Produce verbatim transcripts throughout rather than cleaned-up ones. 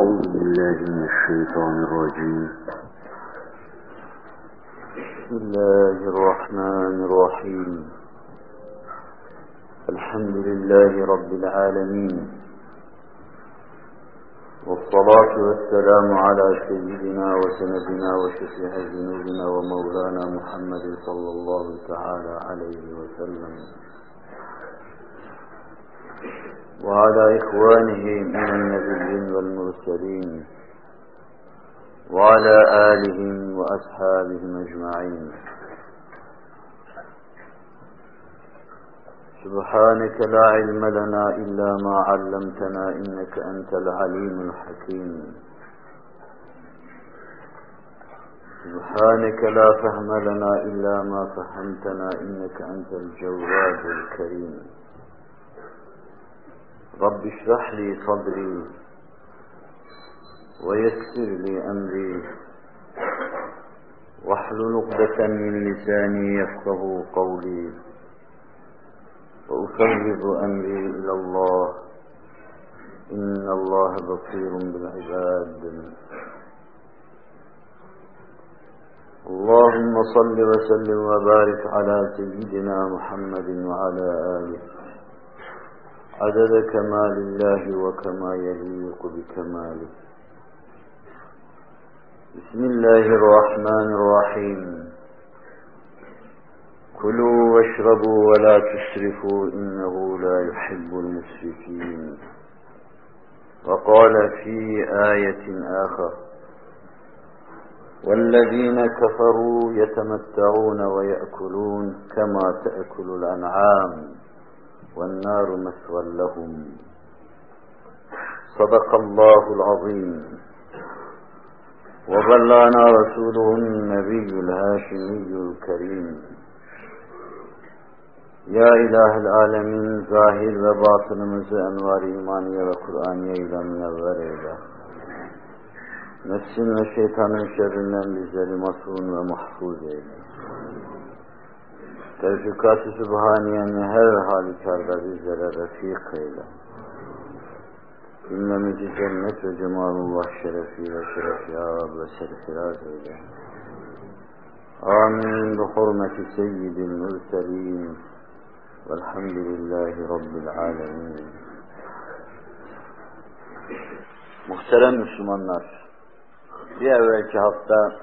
أعوذ بالله من الشيطان الرجيم. بسم الله الرحمن الرحيم. الحمد لله رب العالمين، والصلاة والسلام على سيدنا وسندنا وشفيع ذنوبنا ومولانا محمد صلى الله تعالى عليه وسلم، وعلى إخوانه من النبيين والمرسلين، وعلى آلهم وأصحابهم أجمعين. سبحانك لا علم لنا إلا ما علمتنا إنك أنت العليم الحكيم. سبحانك لا فهم لنا إلا ما فهمتنا إنك أنت الجواد الكريم. رب اشرح لي صدري ويسر لي أمري واحلل عقدة من لساني يفقه قولي، وأفوض أمري إلى الله إن الله بصير بالعباد. اللهم صل وسلم وبارك على سيدنا محمد وعلى آله عدد كمال الله وكما يليق بكماله. بسم الله الرحمن الرحيم. كلوا واشربوا ولا تسرفوا إنه لا يحب المسرفين. وقال في آية آخر: والذين كفروا يتمتعون ويأكلون كما تأكل الأنعام والنار مثوى لهم. صدق الله العظيم. وبلغنا رسوله النبي الهاشمي الكريم. Ya İlahi alemin, zahir ve batınımızı envar-ı imaniye ve Kur'aniye ile münevver eyle. Nefsin ve şeytanın şerrinden bizleri masum ve mahfuz eyle. Tevfikat-ı Sübhaniye'ni her halükarda bizlere refik eyle. Cümlemizi cennet ve cemalullah şerefiyle şeref ya Rab ve serfiraz eyle. Amin. Bi hurmeti seyyidil mürselin. Velhamdülillahi Rabbil alemin. Muhterem Müslümanlar, bir evvelki hafta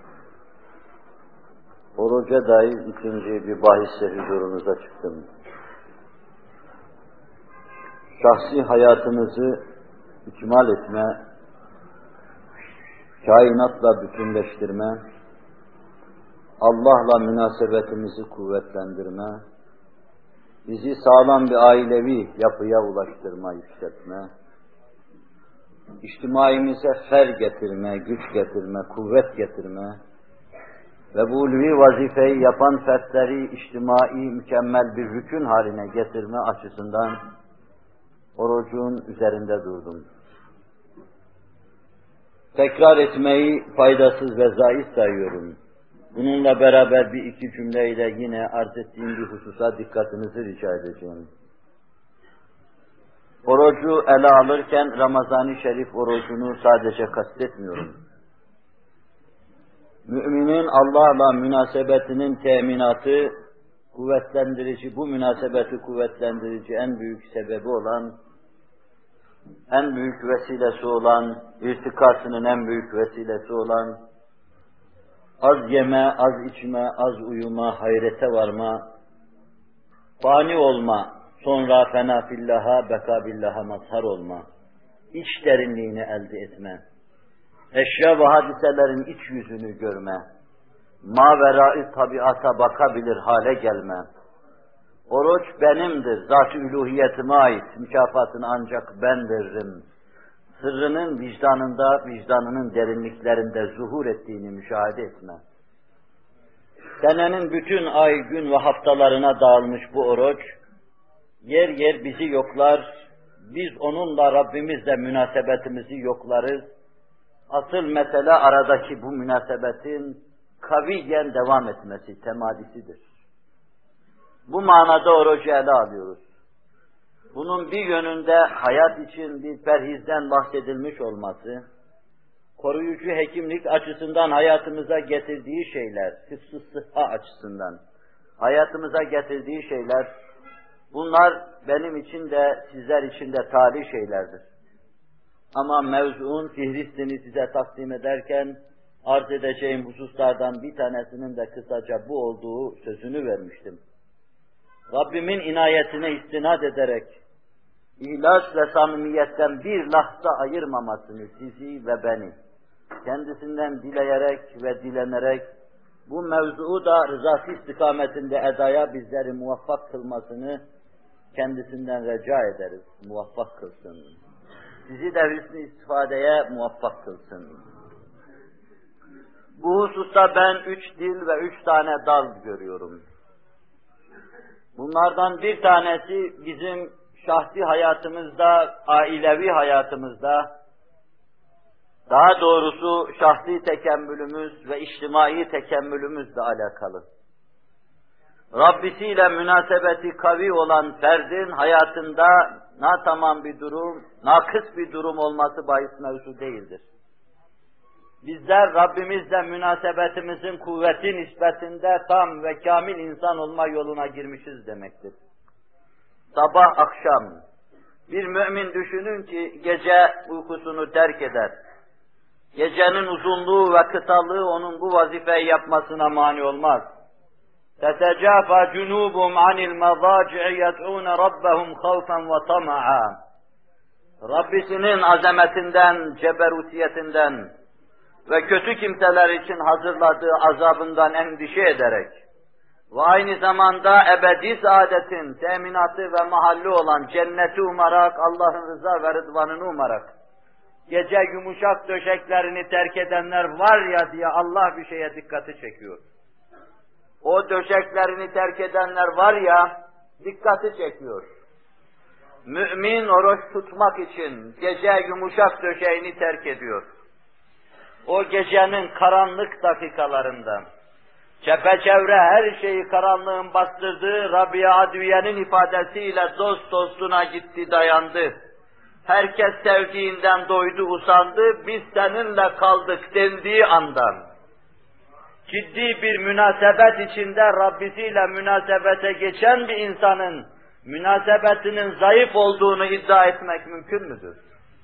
oruca dair ikinci bir bahisle huzurunuza çıktım. Şahsi hayatımızı ikmal etme, kainatla bütünleştirme, Allah'la münasebetimizi kuvvetlendirme, bizi sağlam bir ailevi yapıya ulaştırma, yükseltme, içtimaimize fer getirme, güç getirme, kuvvet getirme ve bu ulvi vazifeyi yapan fertleri içtimai mükemmel bir rükün haline getirme açısından orucun üzerinde durdum. Tekrar etmeyi faydasız ve zayıf sayıyorum. Bununla beraber bir iki cümleyle yine arz ettiğim bir hususa dikkatinizi rica edeceğim. Orucu ele alırken Ramazan-ı Şerif orucunu sadece kastetmiyorum. Müminin Allah'la münasebetinin teminatı, kuvvetlendirici, bu münasebeti kuvvetlendirici en büyük sebebi olan, en büyük vesilesi olan, irtikasının en büyük vesilesi olan, az yeme, az içme, az uyuma, hayrete varma, fani olma, sonra fena fillaha, beka billaha mazhar olma, iç derinliğini elde etme, eşya ve hadiselerin iç yüzünü görme, mavera-i tabiata bakabilir hale gelme. Oruç benimdir, zat-ı üluhiyetime ait, mükafatını ancak ben veririm. Sırrının vicdanında, vicdanının derinliklerinde zuhur ettiğini müşahede etme. Senenin bütün ay, gün ve haftalarına dağılmış bu oruç, yer yer bizi yoklar, biz onunla Rabbimizle münasebetimizi yoklarız. Asıl mesele aradaki bu münasebetin kaviyen devam etmesi, temadisidir. Bu manada orucu ele alıyoruz. bunun bir yönünde hayat için bir perhizden bahsedilmiş olması, koruyucu hekimlik açısından hayatımıza getirdiği şeyler, hıfz-ı sıhha açısından hayatımıza getirdiği şeyler, bunlar benim için de sizler için de talih şeylerdir. Ama mevzuun fihristini size takdim ederken arz edeceğim hususlardan bir tanesinin de kısaca bu olduğu sözünü vermiştim. Rabbimin inayetine istinad ederek ihlas ve samimiyetten bir lahza ayırmamasını sizi ve beni kendisinden dileyerek ve dilenerek bu mevzuu da rızası istikametinde edaya bizleri muvaffak kılmasını kendisinden rica ederiz. Muvaffak kılsın. Sizi de hüsnü istifadeye muvaffak kılsın. Bu hususta ben üç dil ve üç tane dal görüyorum. Bunlardan bir tanesi bizim şahsi hayatımızda, ailevi hayatımızda, daha doğrusu şahsi tekemmülümüz ve içtimai tekemmülümüzle alakalı. Rabbisiyle münasebeti kavi olan ferdin hayatında natamam bir durum, nakıs bir durum olması bahis mevzu değildir. Bizler Rabbimizle münasebetimizin kuvveti nispetinde tam ve kamil insan olma yoluna girmişiz demektir. Sabah akşam bir mümin düşünün ki gece uykusunu terk eder. Gecenin uzunluğu ve kısalığı onun bu vazifeyi yapmasına mani olmaz. تَتَجَافَى جُنُوبُهُمْ عَنِ الْمَضَاجِعِ يَدْعُونَ رَبَّهُمْ خَوْفًا وَطَمَعًا Rabbisinin azametinden, ceberutiyetinden ve kötü kimseler için hazırladığı azabından endişe ederek ve aynı zamanda ebedi saadetin teminatı ve mahalli olan cenneti umarak, Allah'ın rıza ve rıdvanını umarak, gece yumuşak döşeklerini terk edenler var ya diye Allah bir şeye dikkati çekiyor. O döşeklerini terk edenler var ya, dikkati çekiyor. Mümin oruç tutmak için gece yumuşak döşeğini terk ediyor. O gecenin karanlık dakikalarında, çepeçevre her şeyi karanlığın bastırdığı Rabia Adviye'nin ifadesiyle dost dostuna gitti dayandı. Herkes sevdiğinden doydu usandı, biz seninle kaldık dendiği andan, ciddi bir münasebet içinde Rabbisiyle münasebete geçen bir insanın münasebetinin zayıf olduğunu iddia etmek mümkün müdür?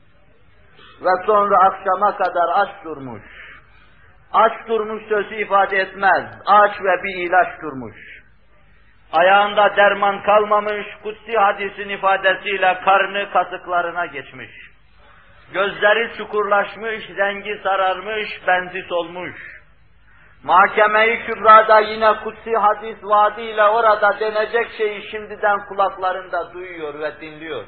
Ve sonra akşama kadar aç durmuş. Aç durmuş sözü ifade etmez. Aç ve bir ilaç durmuş. Ayağında derman kalmamış, kutsi hadisin ifadesiyle karnı kasıklarına geçmiş. Gözleri çukurlaşmış, rengi sararmış, benzi solmuş. Mahkeme-i Kübra'da yine kutsi hadis vaadiyle orada denecek şeyi şimdiden kulaklarında duyuyor ve dinliyor.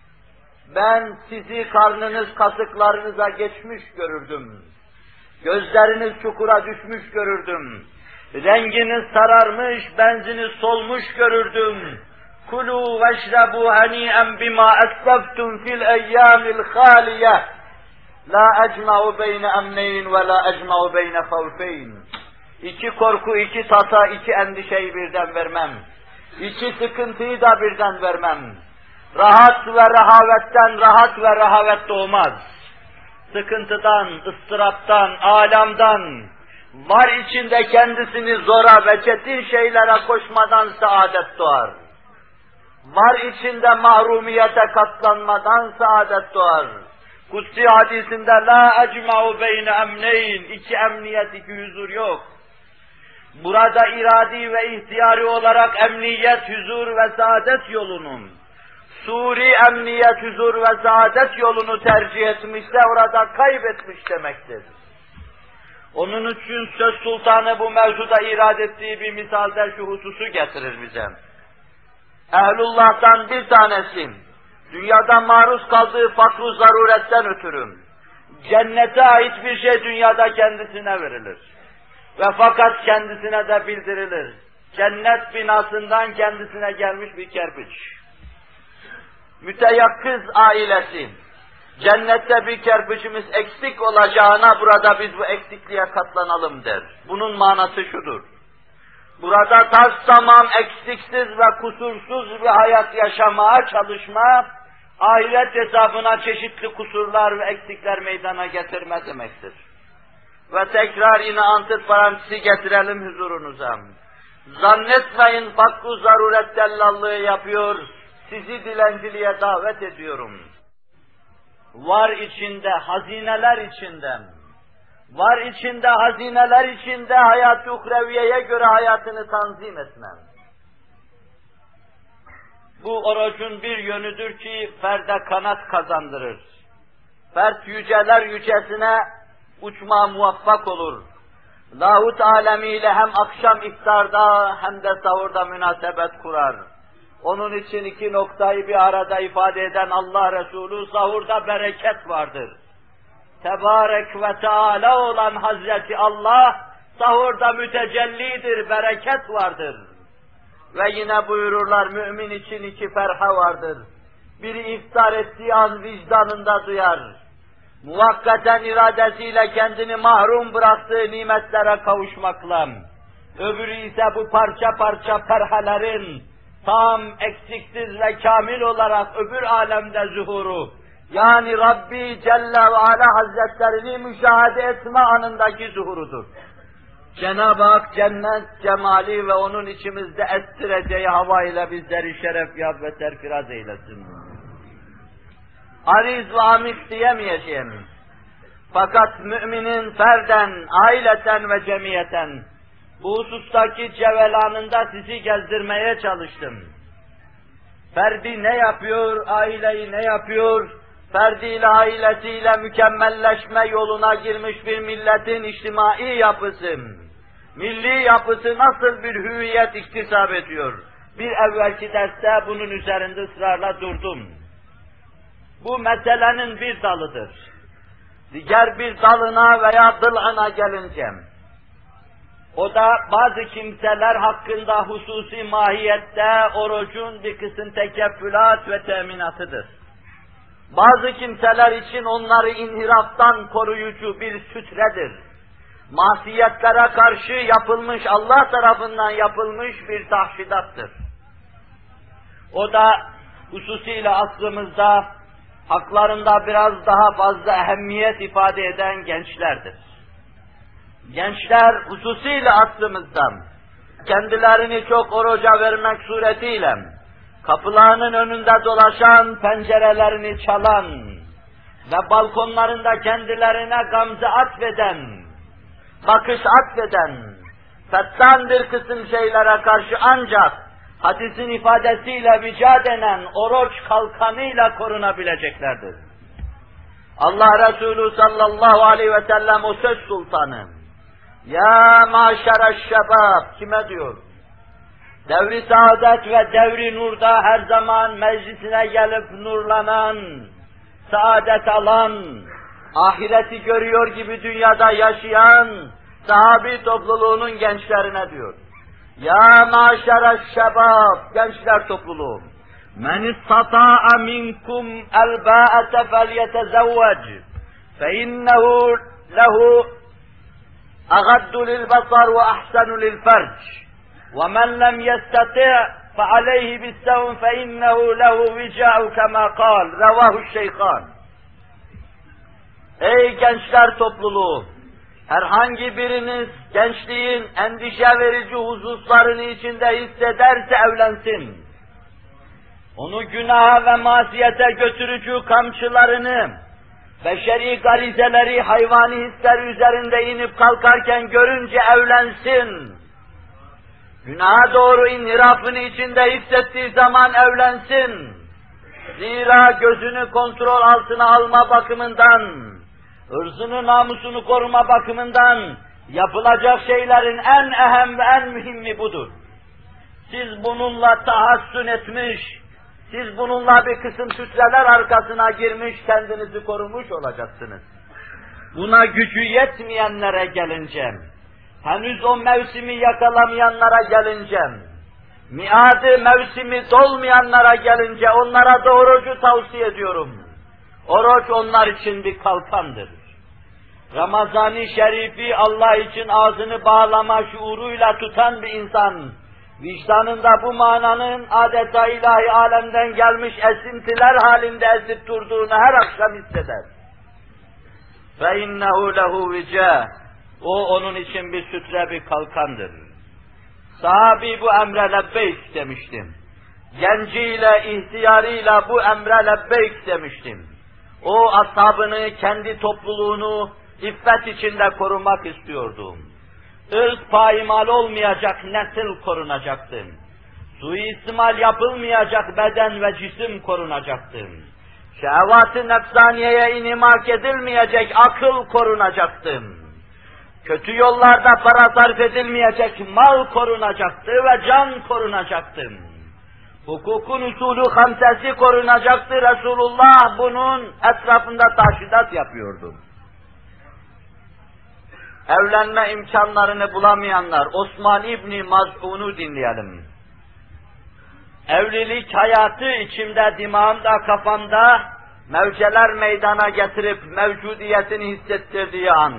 Ben sizi karnınız kasıklarınıza geçmiş görürdüm. Gözleriniz çukura düşmüş görürdüm. Renginiz sararmış, benziniz solmuş görürdüm. Kulu veşrebu hani'en bima esbeftum fil eyyamil haliye. La ecma'u beyne emneyn ve la ecma'u beyne havfeyn. İki korku, iki tasa, iki endişeyi birden vermem. İki sıkıntıyı da birden vermem. Rahat ve rehavetten rahat ve rehavet doğmaz. Sıkıntıdan, ıstıraptan, alamdan, var içinde kendisini zora ve çetin şeylere koşmadan saadet doğar. Var içinde mahrumiyete katlanmadan saadet doğar. Kutsi hadisinde la ecma'u beyne emneyn, iki emniyet, iki huzur yok. Burada iradi ve ihtiyari olarak emniyet, huzur ve saadet yolunun, suri emniyet, huzur ve saadet yolunu tercih etmişse orada kaybetmiş demektir. Onun için söz sultanı bu mevzuda irad ettiği bir misalde şu hususu getirir bize. Ehlullah'tan bir tanesi, dünyada maruz kaldığı fakru zaruretten ötürü, cennete ait bir şey dünyada kendisine verilir. Ve fakat kendisine de bildirilir. Cennet binasından kendisine gelmiş bir kerpiç. Müteyakkız ailesi, cennette bir kerpiçimiz eksik olacağına burada biz bu eksikliğe katlanalım der. Bunun manası şudur. burada tas tamam eksiksiz ve kusursuz bir hayat yaşamaya çalışma, ahiret hesabına çeşitli kusurlar ve eksikler meydana getirme demektir. Ve tekrar yine antiparantezi getirelim huzurunuza. Zannetmeyin fakku zaruret dellallığı yapıyor, sizi dilenciliğe davet ediyorum. Var içinde, hazineler içinde, var içinde, hazineler içinde hayat-ı uhreviyeye göre hayatını tanzim etmem. Bu orucun bir yönüdür ki ferde kanat kazandırır. Fert yüceler yücesine uçmaya muvaffak olur. Lahut alemiyle hem akşam iftarda hem de sahurda münasebet kurar. Onun için iki noktayı bir arada ifade eden Allah Resulü, sahurda bereket vardır. Tebarek ve Teala olan Hazreti Allah, sahurda mütecellidir, bereket vardır. Ve yine buyururlar, mümin için iki ferha vardır. Biri iftar ettiği an vicdanında duyar. Muvakkaten iradesiyle kendini mahrum bıraktığı nimetlere kavuşmakla. Öbürü ise bu parça parça ferhelerin tam, eksiksiz ve kamil olarak öbür alemde zuhuru, yani Rabbi Celle ve Ala Hazretlerini müşahede etme anındaki zuhurudur. Cenab-ı Hak cennet cemali ve onun içimizde estireceği hava ile bizleri şeref yap ve terfiraz eylesin. Ariz ve amik diyemeyeceğim. Fakat müminin ferden, aileten ve cemiyeten bu husustaki cevelanında sizi gezdirmeye çalıştım. Ferdi ne yapıyor, aileyi ne yapıyor, ferdiyle ailesiyle mükemmelleşme yoluna girmiş bir milletin içtimai yapısı, milli yapısı nasıl bir hüviyet iktisap ediyor? Bir evvelki derste bunun üzerinde ısrarla durdum. Bu meselenin bir dalıdır. Diğer bir dalına veya dılana gelince, o da bazı kimseler hakkında hususi mahiyette orucun bir kısım tekeffülat ve teminatıdır. Bazı kimseler için onları inhiraftan koruyucu bir sütredir. Masiyetlere karşı yapılmış, Allah tarafından yapılmış bir tahşidattır. O da hususiyle asrımızda haklarında biraz daha fazla ehemmiyet ifade eden gençlerdir. Gençler hususiyle asrımızda kendilerini çok oruca vermek suretiyle kapılarının önünde dolaşan, pencerelerini çalan ve balkonlarında kendilerine gamze atfeden, bakış atfeden, fettan bir kısım şeylere karşı ancak hadisin ifadesiyle vica denen oruç kalkanıyla korunabileceklerdir. Allah Resulü sallallahu aleyhi ve sellem o söz sultanı, ya maşereş şebab, kime diyor? Devri saadet ve devri nurda her zaman meclisine gelip nurlanan, saadet alan, ahireti görüyor gibi dünyada yaşayan sahabi topluluğunun gençlerine diyor. Ya maşereş şebab, gençler topluluğu. Men istata'a minkum el-ba'ete felyetezevvec fe innehu lehu agaddu lil-basar ve ahsanu lil-ferc. وَمَنْ لَمْ يَسْتَطِعْ فَعَلَيْهِ بِالسَّوْمِ فَإِنَّهُ لَهُ وِجَاءُ كَمَا قَالَ رَوَاهُ الشَّيْخَانِ. Ey gençler topluluğu! Herhangi biriniz gençliğin endişe verici hususlarını içinde hissederse evlensin. Onu günaha ve masiyete götürücü kamçılarını, beşeri garizeleri, hayvani hisler üzerinde inip kalkarken görünce evlensin. Günaha doğru inhirafını içinde hissettiği zaman evlensin. Zira gözünü kontrol altına alma bakımından, ırzını, namusunu koruma bakımından yapılacak şeylerin en ehem ve en mühimi budur. Siz bununla tahassün etmiş, siz bununla bir kısım sütreler arkasına girmiş, kendinizi korumuş olacaksınız. Buna gücü yetmeyenlere gelince, henüz o mevsimi yakalamayanlara gelince, miadı mevsimi dolmayanlara gelince onlara da orucu tavsiye ediyorum. Oruç onlar için bir kalkandır. Ramazan-ı Şerif'i Allah için ağzını bağlama şuuruyla tutan bir insan, vicdanında bu mananın adeta ilahi alemden gelmiş esintiler halinde esip durduğunu her akşam hisseder. فَاِنَّهُ لَهُ وِجَاهٌ O onun için bir sütre, bir kalkandır. Sahabi bu emre lebbeyk demiştim. Genciyle, ihtiyarıyla bu emre lebbeyk demiştim. O ashabını, kendi topluluğunu iffet içinde korumak istiyordum. Irk paymal olmayacak nesil korunacaktı. Suistimal yapılmayacak beden ve cisim korunacaktı. Şehvat-ı nefsaniyeye inimak edilmeyecek akıl korunacaktı. Kötü yollarda para sarf edilmeyecek mal korunacaktı ve can korunacaktı. Hukukun usulü hamsesi korunacaktı. Resulullah bunun etrafında taşidat yapıyordu. Evlenme imkanlarını bulamayanlar, Osman İbni Maz'un'u dinleyelim. Evlilik hayatı içimde, dimağımda, kafamda mevceler meydana getirip mevcudiyetini hissettirdiği an,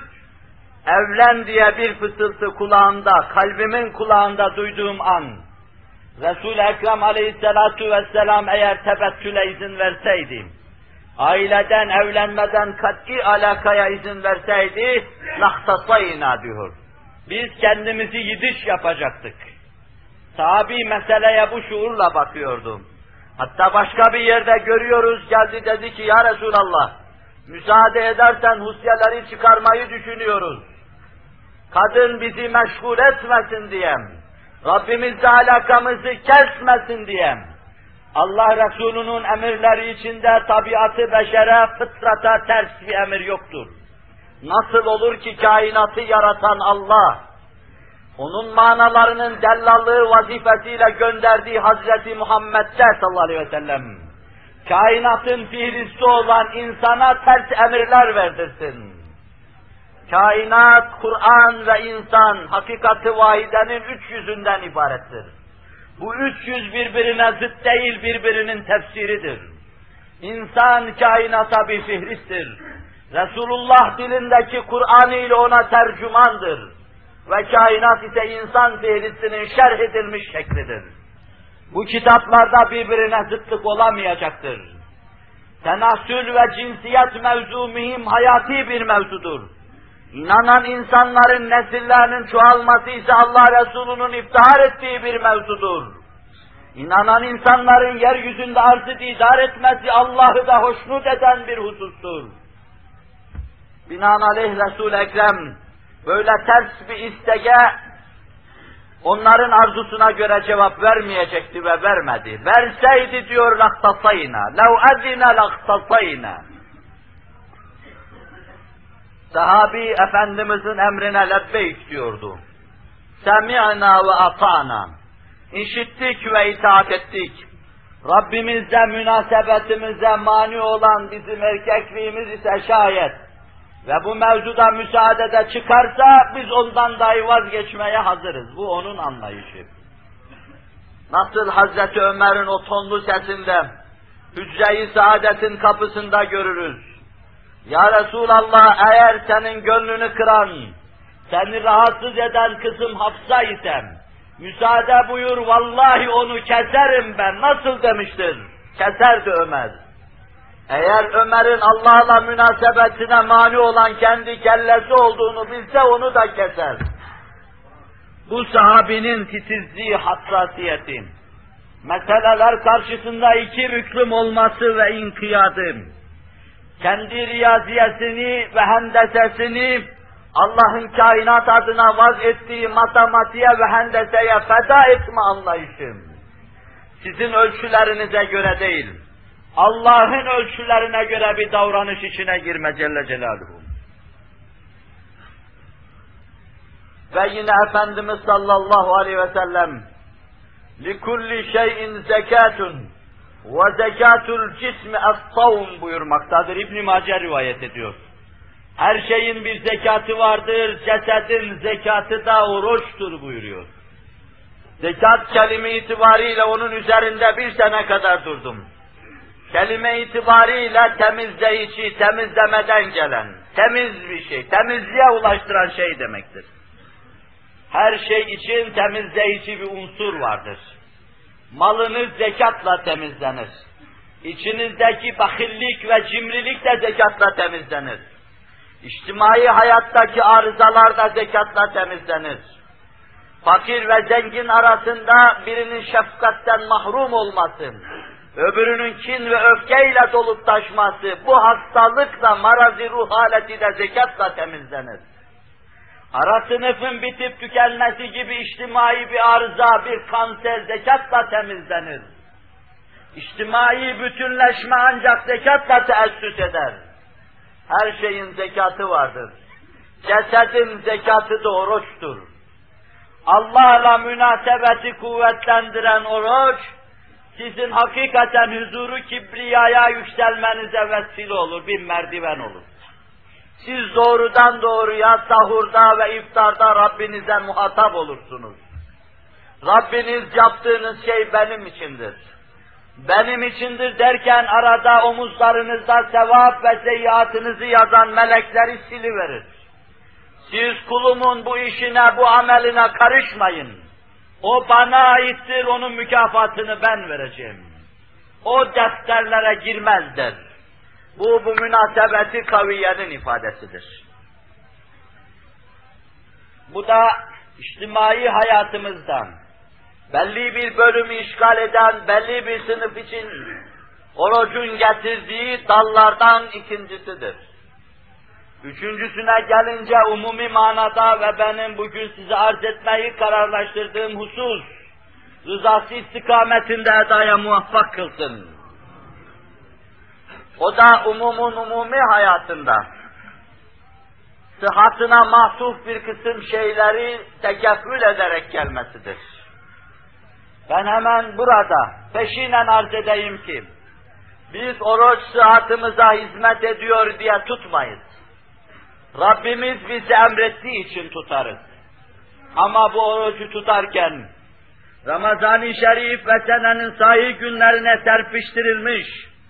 evlen diye bir fısıltı kulağımda, kalbimin kulağında duyduğum an, Resul-i Ekrem aleyhissalatu vesselam eğer tebettüle izin verseydi, aileden, evlenmeden kat'i alakaya izin verseydi, lahtasayna diyor. Biz kendimizi yidiş yapacaktık. Sahabi meseleye bu şuurla bakıyordu. Hatta başka bir yerde görüyoruz, geldi dedi ki, ya Resulallah, müsaade edersen husyeleri çıkarmayı düşünüyoruz. Kadın bizi meşgul etmesin diye, Rabbimizle alakamızı kesmesin diye, Allah Resulü'nün emirleri içinde tabiatı beşere, fıtrata ters bir emir yoktur. Nasıl olur ki kainatı yaratan Allah, onun manalarının dellallığı vazifesiyle gönderdiği Hazreti Muhammed'de sallallahu aleyhi ve sellem, kainatın fiilisti olan insana ters emirler verdirsin. Kainat, Kur'an ve insan, hakikati vahidenin üç yüzünden ibarettir. Bu üç yüz birbirine zıt değil, birbirinin tefsiridir. İnsan kainata bir fihristtir. Resulullah dilindeki Kur'an ile ona tercümandır. Ve kainat ise insan fihristinin şerh edilmiş şeklidir. Bu kitaplarda birbirine zıtlık olamayacaktır. Tenasül ve cinsiyet mevzu mühim, hayati bir mevzudur. İnanan insanların nesillerinin çoğalması ise Allah Resulü'nün iftihar ettiği bir mevzudur. İnanan insanların yeryüzünde arzı idare etmesi Allah'ı da hoşnut eden bir husustur. Binaenaleyh Resul-i Ekrem böyle ters bir istege onların arzusuna göre cevap vermeyecekti ve vermedi. Verseydi diyor lahtasayna, lev adine lahtasayna. Sahabi Efendimizin emrine lebbeyk diyordu. Semi'na ve ata'na. İşittik ve itaat ettik. Rabbimizle münasebetimize mani olan bizim erkekliğimiz ise şayet ve bu mevzuda müsaadede çıkarsa biz ondan dahi vazgeçmeye hazırız. Bu onun anlayışı. Nasıl Hazreti Ömer'in o tonlu sesinde Hücre-i Saadet'in kapısında görürüz. Ya Resulallah, eğer senin gönlünü kıran, seni rahatsız eden kızım Hafsa isem, müsaade buyur, vallahi onu keserim ben. Nasıl demiştir? Keserdi Ömer. Eğer Ömer'in Allah'la münasebetine mani olan kendi kellesi olduğunu bilse onu da keser. Bu sahabinin titizliği, hassasiyeti, meseleler karşısında iki büklüm olması ve inkiyadı, kendi riyaziyesini ve hendesesini Allah'ın kainat adına vaz ettiği matematiğe ve hendeseye feda etme anlayışım. Sizin ölçülerinize göre değil, Allah'ın ölçülerine göre bir davranış içine girme Celle Celaluhu. Ve yine Efendimiz sallallahu aleyhi ve sellem لِكُلِّ شَيْءٍ زَكَاتٌ وَزَكَاتُ الْجِسْمِ اَصْطَوْمُ buyurmaktadır. İbn-i Mace rivayet ediyor. Her şeyin bir zekatı vardır, cesedin zekatı da oruçtur buyuruyor. Zekat kelime itibariyle onun üzerinde bir sene kadar durdum. kelime itibariyle temizleyici, temizlemeden gelen, temiz bir şey, temizliğe ulaştıran şey demektir. Her şey için temizleyici bir unsur vardır. Malınız zekatla temizlenir. İçinizdeki bakillik ve cimrilik de zekatla temizlenir. İçtimai hayattaki arızalar da zekatla temizlenir. Fakir ve zengin arasında birinin şefkatten mahrum olması, öbürünün kin ve öfkeyle dolup taşması, bu hastalıkla, marazi ruh haleti de zekatla temizlenir. Ara sınıfın bitip tükenmesi gibi içtimai bir arıza, bir kanser zekatla temizlenir. İçtimai bütünleşme ancak zekatla teessüs eder. Her şeyin zekatı vardır. Cesedin zekatı da oruçtur. Allah'la münasebeti kuvvetlendiren oruç, sizin hakikaten huzuru kibriyaya yükselmenize vesile olur, bir merdiven olur. Siz doğrudan doğruya sahurda ve iftarda Rabbinize muhatap olursunuz. Rabbiniz yaptığınız şey benim içindir. Benim içindir derken arada omuzlarınızda sevap ve seyyiatınızı yazan melekleri siliverir. Siz kulumun bu işine, bu ameline karışmayın. O bana aittir, onun mükafatını ben vereceğim. O defterlere girmez der. Bu, bu münasebeti kaviyenin ifadesidir. Bu da içtimai hayatımızdan belli bir bölümü işgal eden, belli bir sınıf için orucun getirdiği dallardan ikincisidir. Üçüncüsüne gelince umumi manada ve benim bugün size arz etmeyi kararlaştırdığım husus, rızası istikametinde edaya muvaffak kılsın. O da umumun umumi hayatında sıhhatına mahsuf bir kısım şeyleri tekeffül ederek gelmesidir. Ben hemen burada peşinen arz edeyim ki, biz oruç sıhhatımıza hizmet ediyor diye tutmayız. Rabbimiz bizi emrettiği için tutarız. Ama bu orucu tutarken, Ramazan-ı Şerif ve senenin sahih günlerine serpiştirilmiş,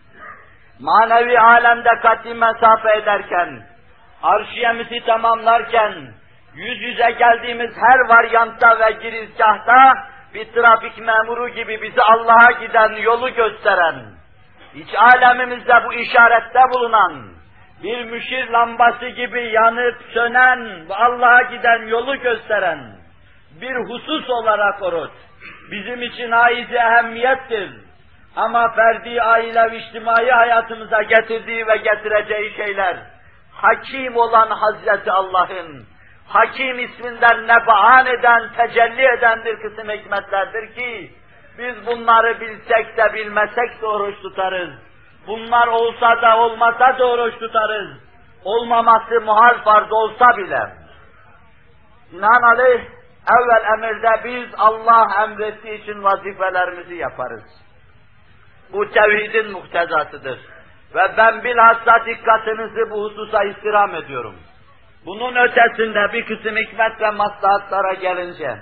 manevi alemde kat'i mesafe ederken, arşiyemizi tamamlarken, yüz yüze geldiğimiz her varyantta ve girizgahta, bir trafik memuru gibi bizi Allah'a giden yolu gösteren, iç alemimizde bu işarette bulunan, bir müşir lambası gibi yanıp sönen ve Allah'a giden yolu gösteren bir husus olarak oruç bizim için haiz-i ehemmiyettir. Ama ferdi, aile ve içtimai hayatımıza getirdiği ve getireceği şeyler, Hakim olan Hazreti Allah'ın, Hakim isminden nebaan eden, tecelli eden bir kısım hikmetlerdir ki, biz bunları bilsek de bilmesek de oruç tutarız. Bunlar olsa da olmasa da oruç tutarız. Olmaması muhal farz olsa bile. Binaenaleyh, evvel emirde biz Allah emrettiği için vazifelerimizi yaparız. Bu tevhidin muhtezasıdır. Ve ben bilhassa dikkatinizi bu hususa istirham ediyorum. Bunun ötesinde bir kısım hikmet ve maslahatlara gelince,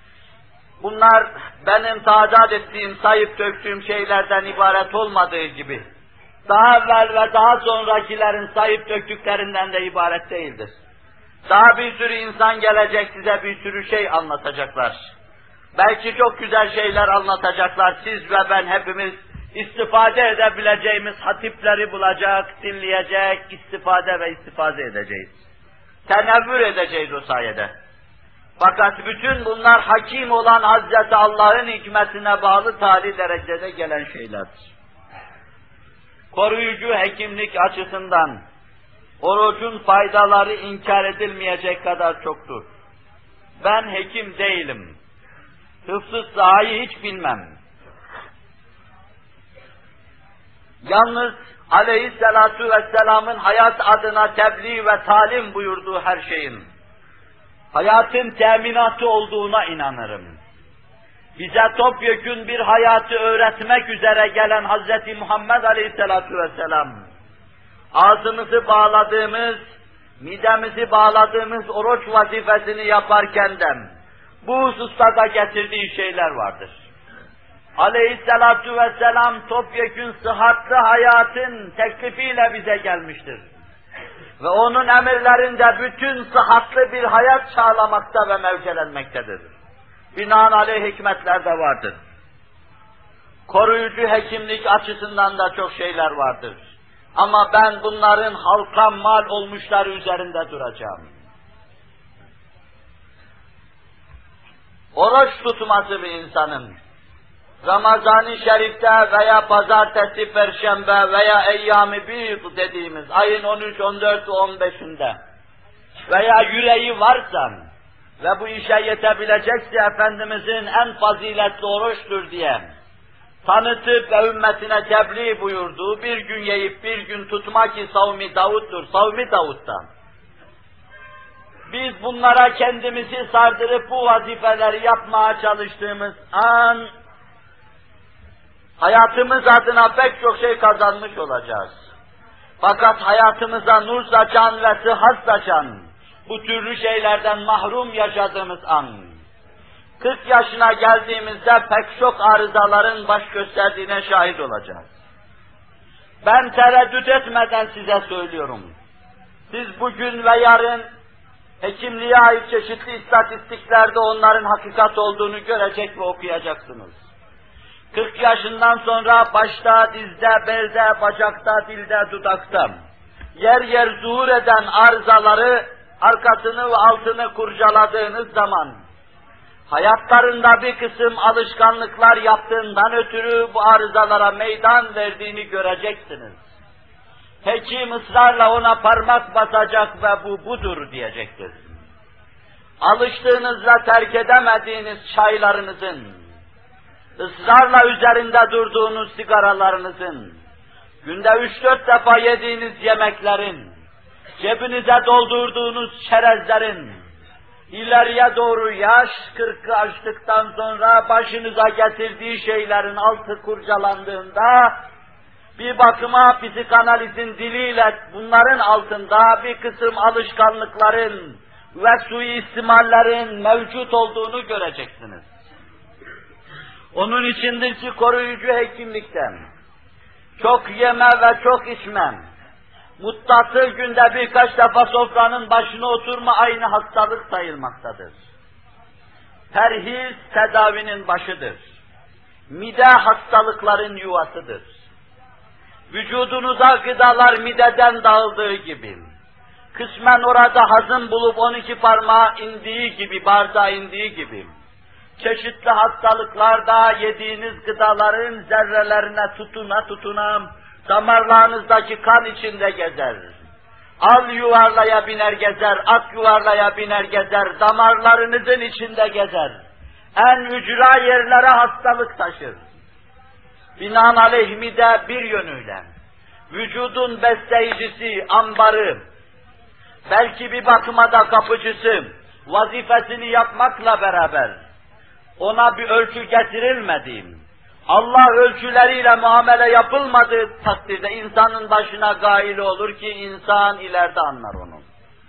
bunlar benim tadat ettiğim, sayıp döktüğüm şeylerden ibaret olmadığı gibi, daha evvel ve daha sonrakilerin sayıp döktüklerinden de ibaret değildir. Daha bir sürü insan gelecek, size bir sürü şey anlatacaklar. Belki çok güzel şeyler anlatacaklar. Siz ve ben hepimiz istifade edebileceğimiz hatipleri bulacak, dinleyecek, istifade ve istifade edeceğiz. Tenevvür edeceğiz o sayede. Fakat bütün bunlar hakim olan Hazreti Allah'ın hikmetine bağlı tali derecede gelen şeylerdir. Koruyucu hekimlik açısından orucun faydaları inkar edilmeyecek kadar çoktur. Ben hekim değilim. Hıfz-ı sahayı hiç bilmem. Yalnız aleyhissalatu vesselamın hayat adına tebliğ ve talim buyurduğu her şeyin hayatın teminatı olduğuna inanırım. Bize topyekün bir hayatı öğretmek üzere gelen Hazreti Muhammed Aleyhisselatu Vesselam, ağzımızı bağladığımız, midemizi bağladığımız oruç vazifesini yaparken de bu hususta da getirdiği şeyler vardır. Aleyhisselatu vesselam topyekün sıhhatli hayatın teklifiyle bize gelmiştir. Ve onun emirlerinde bütün sıhhatli bir hayat çağlamakta ve mevcelenmektedir. Binaenaleyh hikmetler de vardır. Koruyucu hekimlik açısından da çok şeyler vardır. Ama ben bunların halka mal olmuşları üzerinde duracağım. Oruç tutması bir insanın, Ramazan-ı Şerif'te veya pazartesi, perşembe veya eyyam-ı bîd dediğimiz ayın on üç, on dört ve on beşinde veya yüreği varsa ve bu işe yetebilecekse Efendimizin en faziletli oruçtur diye tanıtıp ve ümmetine tebliğ buyurduğu bir gün yiyip bir gün tutmak ki savmi Davud'dur, savmi Davud'dan. Biz bunlara kendimizi sardırıp bu vazifeleri yapmaya çalıştığımız an hayatımız adına pek çok şey kazanmış olacağız. Fakat hayatımıza nur saçan ve sıhhat saçan bu türlü şeylerden mahrum yaşadığımız an, kırk yaşına geldiğimizde pek çok arızaların baş gösterdiğine şahit olacağız. Ben tereddüt etmeden size söylüyorum. Siz bugün ve yarın hekimliğe ait çeşitli istatistiklerde onların hakikat olduğunu görecek ve okuyacaksınız. kırk yaşından sonra başta, dizde, belde, bacakta, dilde, dudakta yer yer zuhur eden arızaları, arkasını ve altını kurcaladığınız zaman hayatlarında bir kısım alışkanlıklar yaptığından ötürü bu arızalara meydan verdiğini göreceksiniz. Hekim ısrarla ona parmak basacak ve bu budur diyecektir. Alıştığınız ve terk edemediğiniz çaylarınızın, ısrarla üzerinde durduğunuz sigaralarınızın, günde üç dört defa yediğiniz yemeklerin, cebinize doldurduğunuz çerezlerin, ileriye doğru yaş kırkı aştıktan sonra başınıza getirdiği şeylerin altı kurcalandığında, bir bakıma psikanalizin diliyle bunların altında bir kısım alışkanlıkların ve suistimallerin mevcut olduğunu göreceksiniz. Onun içindir ki koruyucu hekimlikten, çok yeme ve çok içmem, muttasıl günde birkaç defa sofranın başına oturma aynı hastalık sayılmaktadır. Perhiz tedavinin başıdır. Mide hastalıkların yuvasıdır. Vücudunuza gıdalar mideden dağıldığı gibi, kısmen orada hazım bulup on iki parmağa indiği gibi, bardağa indiği gibi, çeşitli hastalıklarda yediğiniz gıdaların zerrelerine tutuna tutuna damarlarınızdaki kan içinde gezer. Al yuvarlaya biner gezer, at yuvarlaya biner gezer, damarlarınızın içinde gezer. En ücra yerlere hastalık taşır. Binaenaleyh mide bir yönüyle, vücudun besleyicisi, ambarı, belki bir bakıma da kapıcısı, vazifesini yapmakla beraber, ona bir ölçü getirilmedi, Allah ölçüleriyle muamele yapılmadığı takdirde insanın başına gail olur ki insan ileride anlar onu.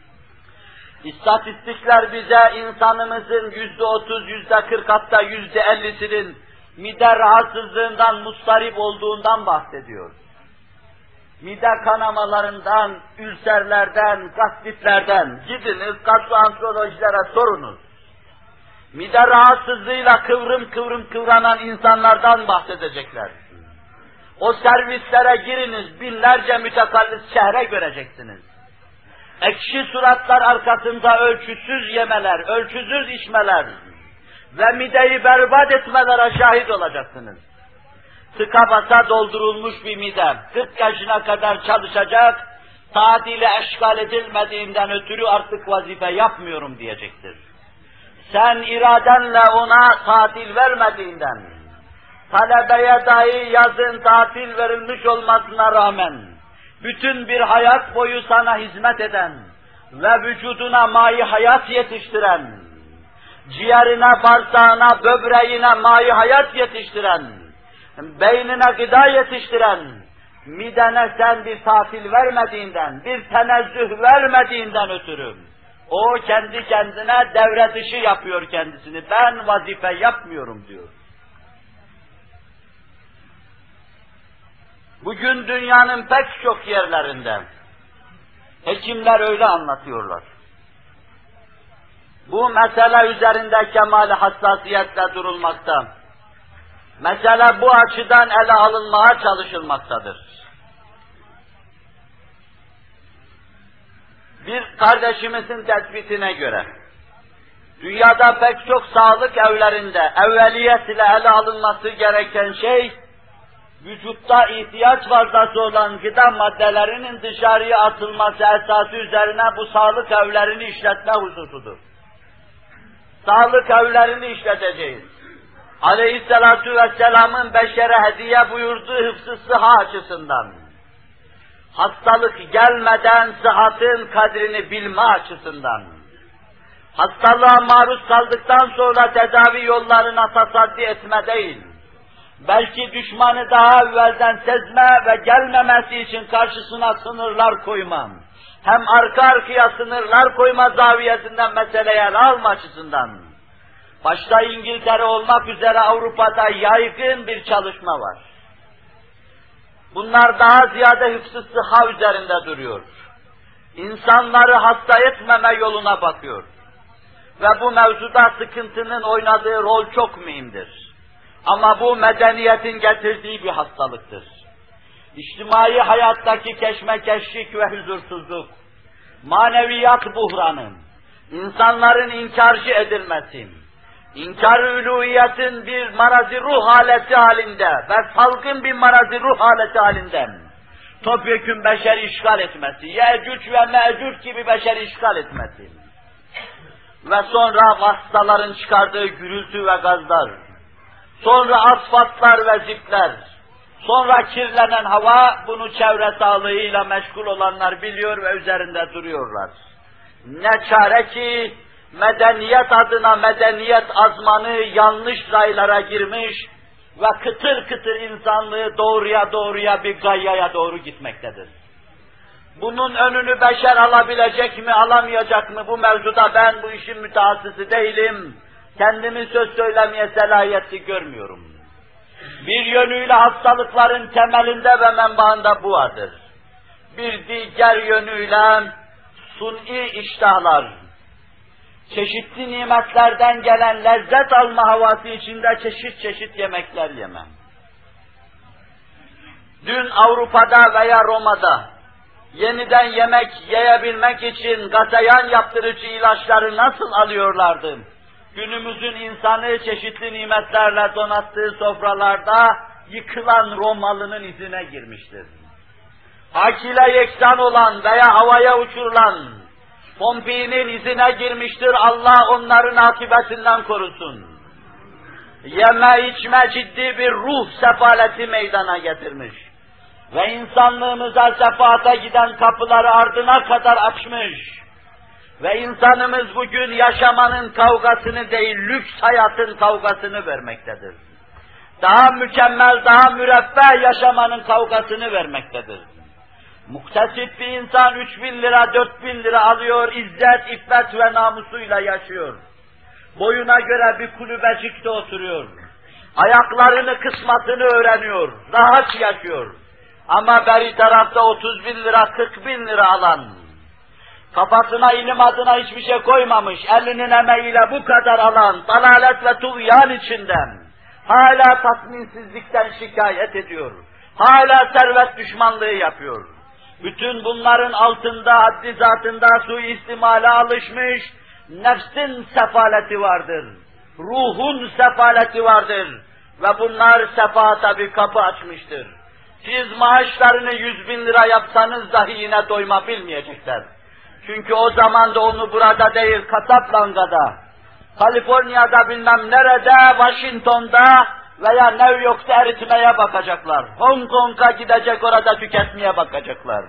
İstatistikler bize insanımızın yüzde otuz, yüzde kırk hatta yüzde ellisinin mide rahatsızlığından mustarip olduğundan bahsediyor. Mide kanamalarından, ülserlerden, gastritlerden gidiniz gastroenterolojilere sorunuz. Mide rahatsızlığıyla kıvrım kıvrım kıvranan insanlardan bahsedecekler. O servislere giriniz, binlerce mütekallis çehre göreceksiniz. Ekşi suratlar arkasında ölçüsüz yemeler, ölçüsüz içmeler ve mideyi berbat etmelere şahit olacaksınız. Tıka basa doldurulmuş bir mide, kırk yaşına kadar çalışacak, taatile eşgal edilmediğinden ötürü artık vazife yapmıyorum diyecektir. Sen iradenle ona tatil vermediğinden, talebeye dahi yazın tatil verilmiş olmasına rağmen, bütün bir hayat boyu sana hizmet eden ve vücuduna mayi hayat yetiştiren, ciğerine, bağırsağına, böbreğine mayi hayat yetiştiren, beynine gıda yetiştiren, midene sen bir tatil vermediğinden, bir tenezzüh vermediğinden ötürü, o kendi kendine devre dışı yapıyor kendisini. Ben vazife yapmıyorum diyor. Bugün dünyanın pek çok yerlerinde hekimler öyle anlatıyorlar. Bu mesele üzerinde kemal hassasiyetle durulmakta. Mesele bu açıdan ele alınmaya çalışılmaktadır. Bir kardeşimizin tespitine göre, dünyada pek çok sağlık evlerinde evveliyet ile ele alınması gereken şey, vücutta ihtiyaç fazlası olan gıda maddelerinin dışarıya atılması esası üzerine bu sağlık evlerini işletme hususudur. Sağlık evlerini işleteceğiz. Aleyhissalatu vesselamın beşere hediye buyurduğu hıfz-ı sıhha açısından, hastalık gelmeden sıhhatın kadrini bilme açısından, hastalığa maruz kaldıktan sonra tedavi yollarına tasaddi etme değil, belki düşmanı daha evvelden sezme ve gelmemesi için karşısına sınırlar koymam, hem arka arkaya sınırlar koyma zaviyesinden meseleye ele alma açısından, başta İngiltere olmak üzere Avrupa'da yaygın bir çalışma var. Bunlar daha ziyade hıfz-ı sıhha üzerinde duruyor. İnsanları hasta etmeme yoluna bakıyor. Ve bu mevzuda sıkıntının oynadığı rol çok mühimdir. Ama bu medeniyetin getirdiği bir hastalıktır. İçtimai hayattaki keşmekeşlik ve huzursuzluk, maneviyat buhranı, insanların inkarcı edilmesi, İnkar-ı üluhiyetin bir marazi ruh haleti halinde ve salgın bir marazi ruh haleti halinde topyekün beşeri işgal etmesi, Yecüc ve Mecüc gibi beşeri işgal etmesi ve sonra vasıtaların çıkardığı gürültü ve gazlar, sonra asfaltlar ve zipler, sonra kirlenen hava, bunu çevre sağlığıyla meşgul olanlar biliyor ve üzerinde duruyorlar. Ne çare ki medeniyet adına medeniyet azmanı yanlış raylara girmiş ve kıtır kıtır insanlığı doğruya doğruya bir gayaya doğru gitmektedir. Bunun önünü beşer alabilecek mi, alamayacak mı bu mevzuda ben bu işin mütehassısı değilim. Kendimi söz söylemeye selahiyetli görmüyorum. Bir yönüyle hastalıkların temelinde ve menbaında bu vardır. Bir diğer yönüyle suni iştahlar, çeşitli nimetlerden gelen lezzet alma havası içinde çeşit çeşit yemekler yemem. Dün Avrupa'da veya Roma'da yeniden yemek yiyebilmek için gazayan yaptırıcı ilaçları nasıl alıyorlardı? Günümüzün insanı çeşitli nimetlerle donattığı sofralarda yıkılan Romalı'nın izine girmiştir. Akile yeksan olan veya havaya uçurulan Pompei'nin izine girmiştir, Allah onların akıbetinden korusun. Yeme içme ciddi bir ruh sefaleti meydana getirmiş. Ve insanlığımıza sefaata giden kapıları ardına kadar açmış. Ve insanımız bugün yaşamanın kavgasını değil, lüks hayatın kavgasını vermektedir. Daha mükemmel, daha müreffeh yaşamanın kavgasını vermektedir. Muktesit bir insan üç bin lira, dört bin lira alıyor, izzet, iffet ve namusuyla yaşıyor. Boyuna göre bir kulübecikte oturuyor. Ayaklarını kısmasını öğreniyor, rahat yaşıyor. Ama beri tarafta otuz bin lira, kırk bin lira alan, kafasına ilim adına hiçbir şey koymamış, elinin emeğiyle bu kadar alan, dalalet ve tuğyan içinden, hala tatminsizlikten şikayet ediyor, hala servet düşmanlığı yapıyor. Bütün bunların altında, haddi zatında suistimale alışmış, nefsin sefaleti vardır, ruhun sefaleti vardır ve bunlar sefaata bir kapı açmıştır. Siz maaşlarını yüz bin lira yapsanız dahi yine doyma bilmeyecekler. Çünkü o zaman da onu burada değil, Casablanca'da, Kaliforniya'da bilmem nerede, Washington'da veya New York'ta eritmeye bakacaklar. Hong Kong'a gidecek, orada tüketmeye bakacaklar.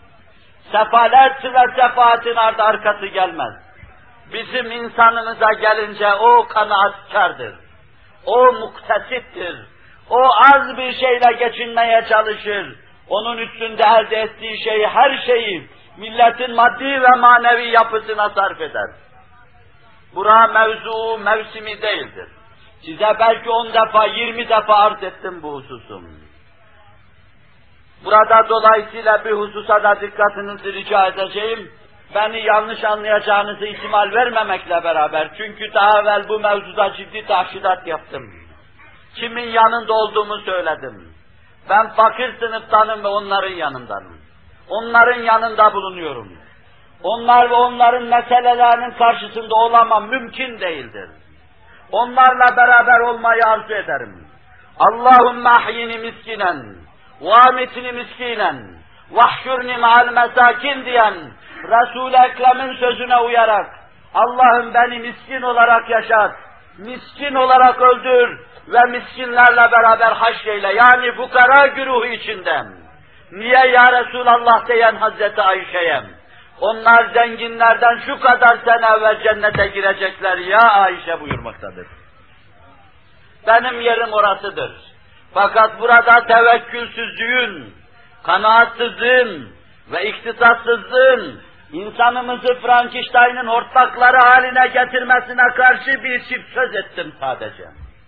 Sefalet ve sefaatin ardı arkası gelmez. Bizim insanımıza gelince o kanaatkardır. O muktesittir. O az bir şeyle geçinmeye çalışır. Onun üstünde elde ettiği şeyi, her şeyi milletin maddi ve manevi yapısına sarf eder. Bura mevzu, mevsimi değildir. Size belki on defa, yirmi defa arz ettim bu hususum. Burada dolayısıyla bir hususa da dikkatinizi rica edeceğim. Beni yanlış anlayacağınızı ihtimal vermemekle beraber, çünkü daha evvel bu mevzuda ciddi tahşidat yaptım. Kimin yanında olduğumu söyledim. Ben fakir sınıftanım ve onların yanındanım. Onların yanında bulunuyorum. Onlar ve onların meselelerinin karşısında olamam, mümkün değildir. Onlarla beraber olmayı arzu ederim. Allahümme ahyini miskinen, ve amitni miskinen, vahşurni ma'al mesakin diyen Resul-i Ekrem'in sözüne uyarak, Allah'ım beni miskin olarak yaşat, miskin olarak öldür ve miskinlerle beraber haşreyle, yani fukara güruhu içinden. Niye ya Resulallah diyen Hazreti Ayşe'ye, onlar zenginlerden şu kadar sene evvel cennete girecekler ya Ayşe buyurmaktadır. Benim yerim orasıdır. Fakat burada tevekkülsüzlüğün, kanaatsizliğin ve iktisatsızlığın insanımızı Frankenstein'ın hortlakları haline getirmesine karşı bir çift söz ettim sadece.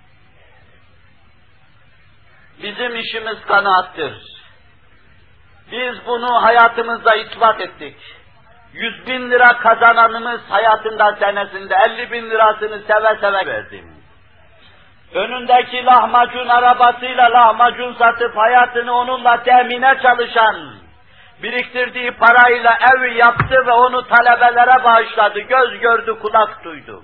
Bizim işimiz kanaattir. Biz bunu hayatımızda ispat ettik. Yüz bin lira kazananımız hayatında senesinde elli bin lirasını seve seve verdim. Önündeki lahmacun arabasıyla lahmacun satıp hayatını onunla temine çalışan, biriktirdiği parayla ev yaptı ve onu talebelere bağışladı, göz gördü, kulak duydu.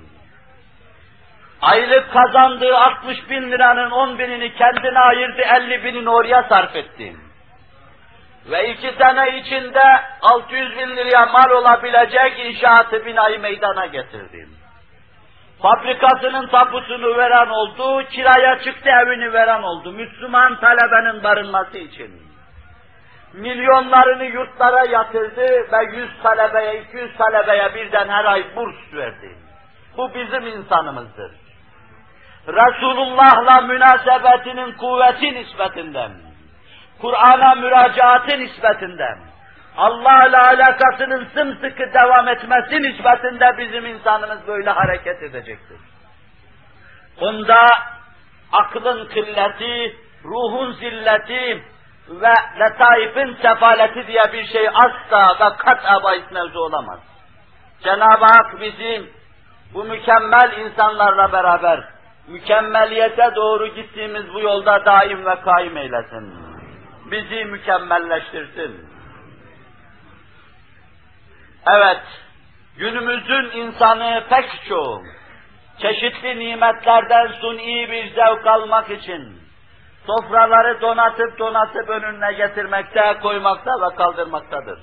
Aylık kazandığı altmış bin liranın on binini kendine ayırdı, elli binini oraya sarf etti. Ve iki sene içinde altı yüz bin liraya mal olabilecek inşaatı binayı meydana getirdi. Fabrikasının tapusunu veren oldu, kiraya çıktı evini veren oldu, Müslüman talebenin barınması için. Milyonlarını yurtlara yatırdı ve yüz talebeye, iki yüz talebeye birden her ay burs verdi. Bu bizim insanımızdır. Resulullah'la münasebetinin kuvveti nispetinden, Kur'an'a müracaatı nispetinden, Allah'la alakasının sımsıkı devam etmesi nispetinde bizim insanımız böyle hareket edecektir. Bunda aklın kılleti, ruhun zilleti ve letaifin sefaleti diye bir şey asla ve kat'a bahis mevzu olamaz. Cenab-ı Hak bizi bu mükemmel insanlarla beraber mükemmeliyete doğru gittiğimiz bu yolda daim ve kaim eylesin. Bizi mükemmelleştirsin. Evet, günümüzün insanı pek çoğu, çeşitli nimetlerden suni bir zevk almak için, sofraları donatıp donatıp önüne getirmekte, koymakta ve kaldırmaktadır.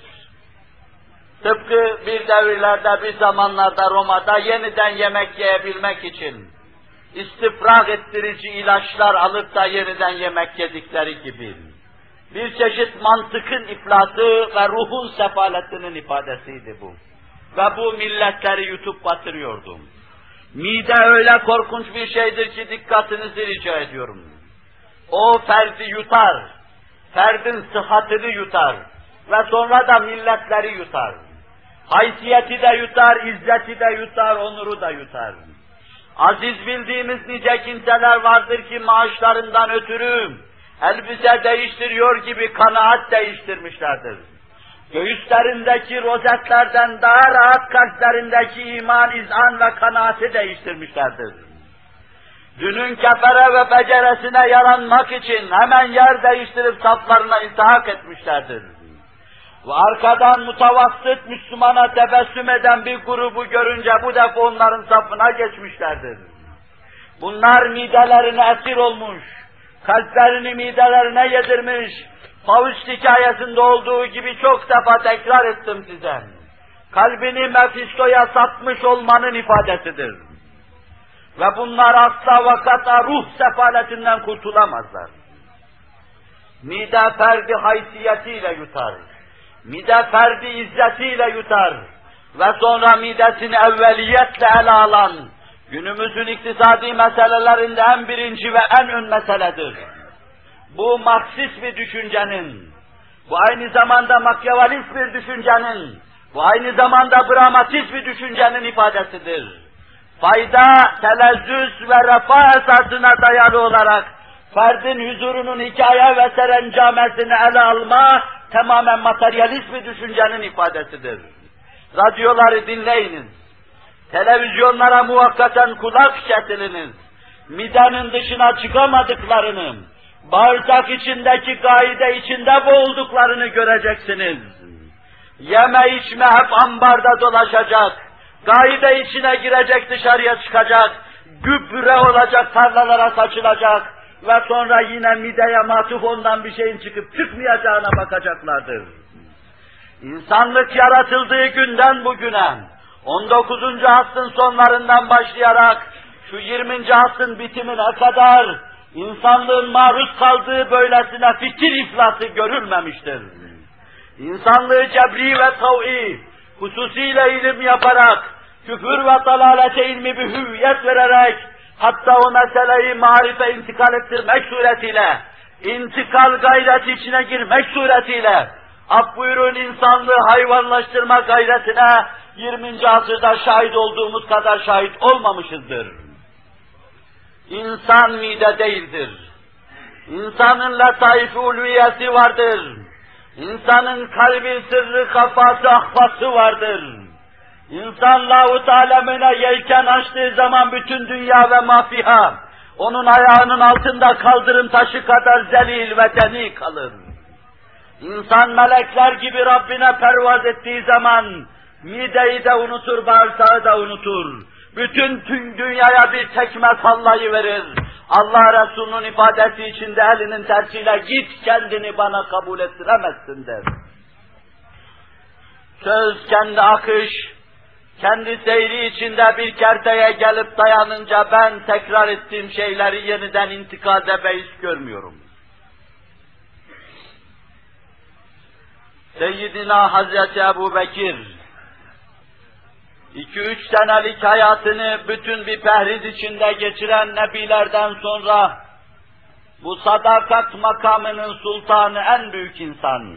Tıpkı bir devirlerde, bir zamanlarda Roma'da yeniden yemek yiyebilmek için, istifrak ettirici ilaçlar alıp da yeniden yemek yedikleri gibi, bir çeşit mantıkın iflası ve ruhun sefaletinin ifadesiydi bu. Ve bu milletleri yutup batırıyordu. Mide öyle korkunç bir şeydir ki dikkatinizi rica ediyorum. O ferdi yutar, ferdin sıhhatini yutar ve sonra da milletleri yutar. Haysiyeti de yutar, izzeti de yutar, onuru da yutar. Aziz bildiğimiz nice kimseler vardır ki maaşlarından ötürü elbise değiştiriyor gibi kanaat değiştirmişlerdir. Göğüslerindeki rozetlerden daha rahat kalplerindeki iman, izan ve kanaati değiştirmişlerdir. Dünün kefere ve beceresine yaranmak için hemen yer değiştirip saflarına iltihak etmişlerdir. Ve arkadan mutavassit Müslümana tebessüm eden bir grubu görünce bu defa onların safına geçmişlerdir. Bunlar midelerine esir olmuş, kalplerini midelerine yedirmiş, Faust hikayesinde olduğu gibi çok defa tekrar ettim size. Kalbini Mefisto'ya satmış olmanın ifadesidir. Ve bunlar asla ve kata ruh sefaletinden kurtulamazlar. Mide ferdi haysiyetiyle yutar. Mide ferdi izzetiyle yutar. Ve sonra midesini evveliyetle ele alan, günümüzün iktisadi meselelerinde en birinci ve en ön meseledir. Bu Marksist bir düşüncenin, bu aynı zamanda Makyavelist bir düşüncenin, bu aynı zamanda Bramatist bir düşüncenin ifadesidir. Fayda, telezzüz ve refah esasına dayalı olarak ferdin huzurunun hikaye ve serencamesini ele alma, tamamen materyalist bir düşüncenin ifadesidir. Radyoları dinleyiniz, televizyonlara muhakkaten kulak kesiliniz, midenin dışına çıkamadıklarını, bağırsak içindeki gaide içinde boğulduklarını göreceksiniz. Yeme içme hep ambarda dolaşacak, gaide içine girecek, dışarıya çıkacak, gübre olacak, tarlalara saçılacak ve sonra yine mideye matuf ondan bir şeyin çıkıp çıkmayacağına bakacaklardır. İnsanlık yaratıldığı günden bugüne, on dokuzuncu asrın sonlarından başlayarak şu yirminci asrın bitimine kadar insanlığın maruz kaldığı böylesine fikir iflası görülmemiştir. İnsanlığı cebri ve tav'i, hususiyle ilim yaparak, küfür ve dalalete ilmi bir hüviyet vererek, hatta o meseleyi marife intikal ettirmek suretiyle, intikal gayreti içine girmek suretiyle, af buyurun insanlığı hayvanlaştırma gayretine yirminci asırda şahit olduğumuz kadar şahit olmamışızdır. İnsan mide değildir. İnsanın letaif-i ulviyesi vardır. İnsanın kalbi, sırrı, kafası, ahvası vardır. İnsan Lahu Teala'mine yelken açtığı zaman bütün dünya ve mafiha, onun ayağının altında kaldırım taşı kadar zelil ve deni kalır. İnsan melekler gibi Rabbine pervaz ettiği zaman, mideyi de unutur, bağırsağı da unutur. Bütün tüm dünyaya bir tekme sallayıverir. Allah Resulü'nün ifadesi içinde elinin tersiyle git kendini bana kabul ettiremezsin der. Söz kendi akış, kendi seyri içinde bir kerteye gelip dayanınca ben tekrar ettiğim şeyleri yeniden intikade beis görmüyorum. Seyyidina Hazreti Ebu Bekir, iki üç senelik hayatını bütün bir pehriz içinde geçiren nebilerden sonra, bu sadakat makamının sultanı, en büyük insan.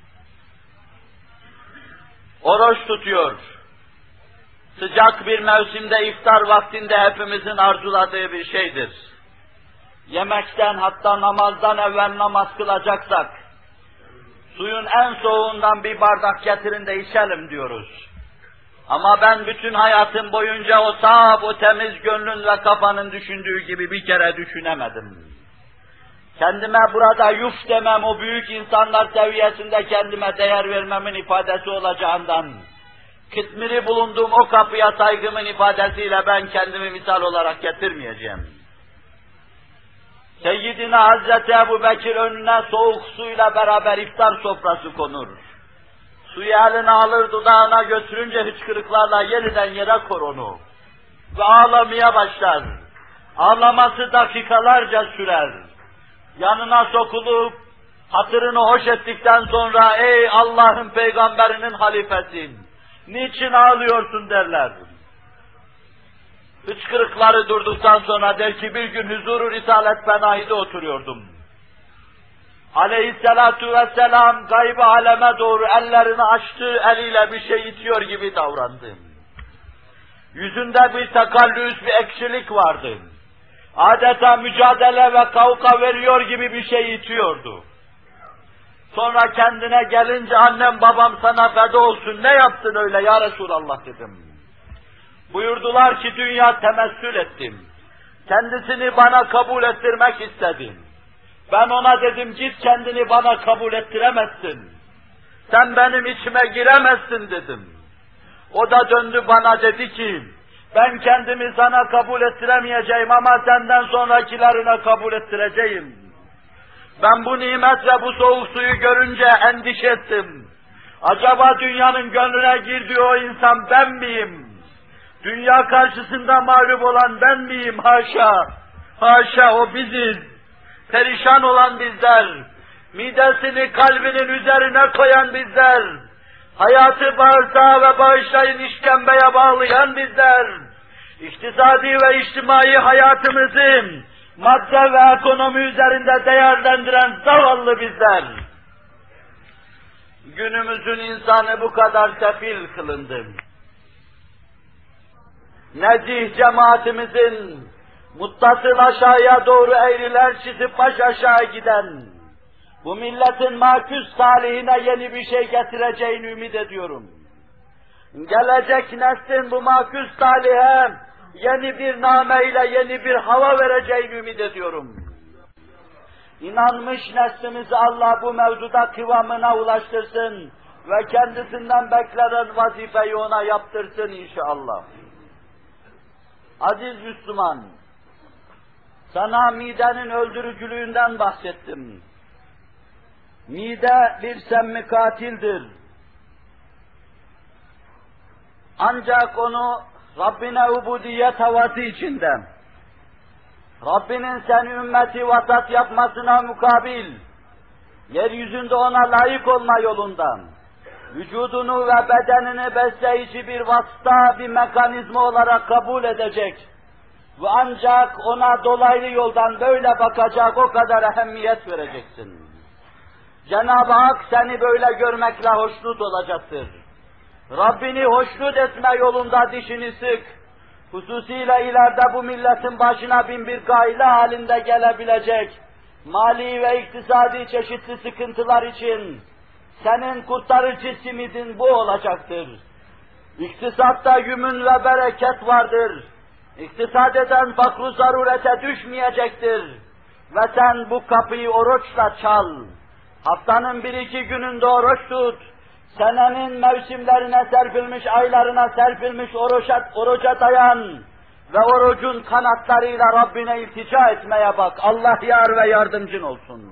Oruç tutuyor. Sıcak bir mevsimde iftar vaktinde hepimizin arzuladığı bir şeydir. Yemekten, hatta namazdan evvel namaz kılacaksak, suyun en soğuğundan bir bardak getirin de içelim diyoruz. Ama ben bütün hayatım boyunca o saf, o temiz gönlün ve kafanın düşündüğü gibi bir kere düşünemedim. Kendime burada yuf demem, o büyük insanlar seviyesinde kendime değer vermemin ifadesi olacağından, kıtmiri bulunduğum o kapıya saygımın ifadesiyle ben kendimi misal olarak getirmeyeceğim. Seyyidina Hazreti Ebu Bekir önüne soğuk suyla beraber iftar sofrası konur. Suyu eline alır, dudağına götürünce hıçkırıklarla yeniden yere kor onu. Ve ağlamaya başlar. Ağlaması dakikalarca sürer. Yanına sokulup, hatırını hoş ettikten sonra, ey Allah'ın peygamberinin halifesin, niçin ağlıyorsun derler. Hıçkırıkları durduktan sonra der ki, bir gün huzuru Risalet Fenahi'de oturuyordum. Aleyhisselatu vesselam gayb-ı aleme doğru ellerini açtığı eliyle bir şey itiyor gibi davrandı. Yüzünde bir takallüs, bir ekşilik vardı. Adeta mücadele ve kavga veriyor gibi bir şey itiyordu. Sonra kendine gelince, annem babam sana feda olsun, ne yaptın öyle ya Resulallah dedim. Buyurdular ki, dünya temessül ettim. Kendisini bana kabul ettirmek istedim. Ben ona dedim, git kendini bana kabul ettiremezsin. Sen benim içime giremezsin dedim. O da döndü bana dedi ki, ben kendimi sana kabul ettiremeyeceğim ama senden sonrakilerine kabul ettireceğim. Ben bu nimet ve bu soğuk suyu görünce endişe ettim. Acaba dünyanın gönlüne girdiği o insan ben miyim? Dünya karşısında mağlup olan ben miyim? Haşa! Haşa, o biziz. Perişan olan bizler. Midesini kalbinin üzerine koyan bizler. Hayatı bağırsağı ve bağışlayın işkembeye bağlayan bizler. İktisadi ve içtimai hayatımızı madde ve ekonomi üzerinde değerlendiren zavallı bizler. Günümüzün insanı bu kadar sefil kılındı. Nezih cemaatimizin muttasıl aşağıya doğru eğriler çizip baş aşağı giden, bu milletin maküs talihine yeni bir şey getireceğini ümit ediyorum. Gelecek neslin bu maküs talihe yeni bir nameyle yeni bir hava vereceğini ümit ediyorum. İnanmış neslimizi Allah bu mevzuda kıvamına ulaştırsın ve kendisinden beklenen vazifeyi ona yaptırsın inşallah. Aziz Müslüman, sana midenin öldürücülüğünden bahsettim. Mide bir semmi katildir. Ancak onu Rabbine ubudiyet havası içinde, Rabbinin seni ümmeti vasat yapmasına mukabil, yeryüzünde ona layık olma yolundan, vücudunu ve bedenini besleyici bir vasıta, bir mekanizma olarak kabul edecek ve ancak ona dolaylı yoldan böyle bakacak, o kadar ehemmiyet vereceksin. Cenab-ı Hak seni böyle görmekle hoşnut olacaktır. Rabbini hoşnut etme yolunda dişini sık, hususiyle ileride bu milletin başına bin bir gaile halinde gelebilecek, mali ve iktisadi çeşitli sıkıntılar için senin kurtarıcı simidin bu olacaktır. İktisatta yümün ve bereket vardır. İktisat eden fakru zarurete düşmeyecektir. Ve sen bu kapıyı oruçla çal. Haftanın bir iki gününde oruç tut. Senenin mevsimlerine serpilmiş, aylarına serpilmiş oruca, oruca dayan. Ve orucun kanatlarıyla Rabbine iltica etmeye bak. Allah yar ve yardımcın olsun.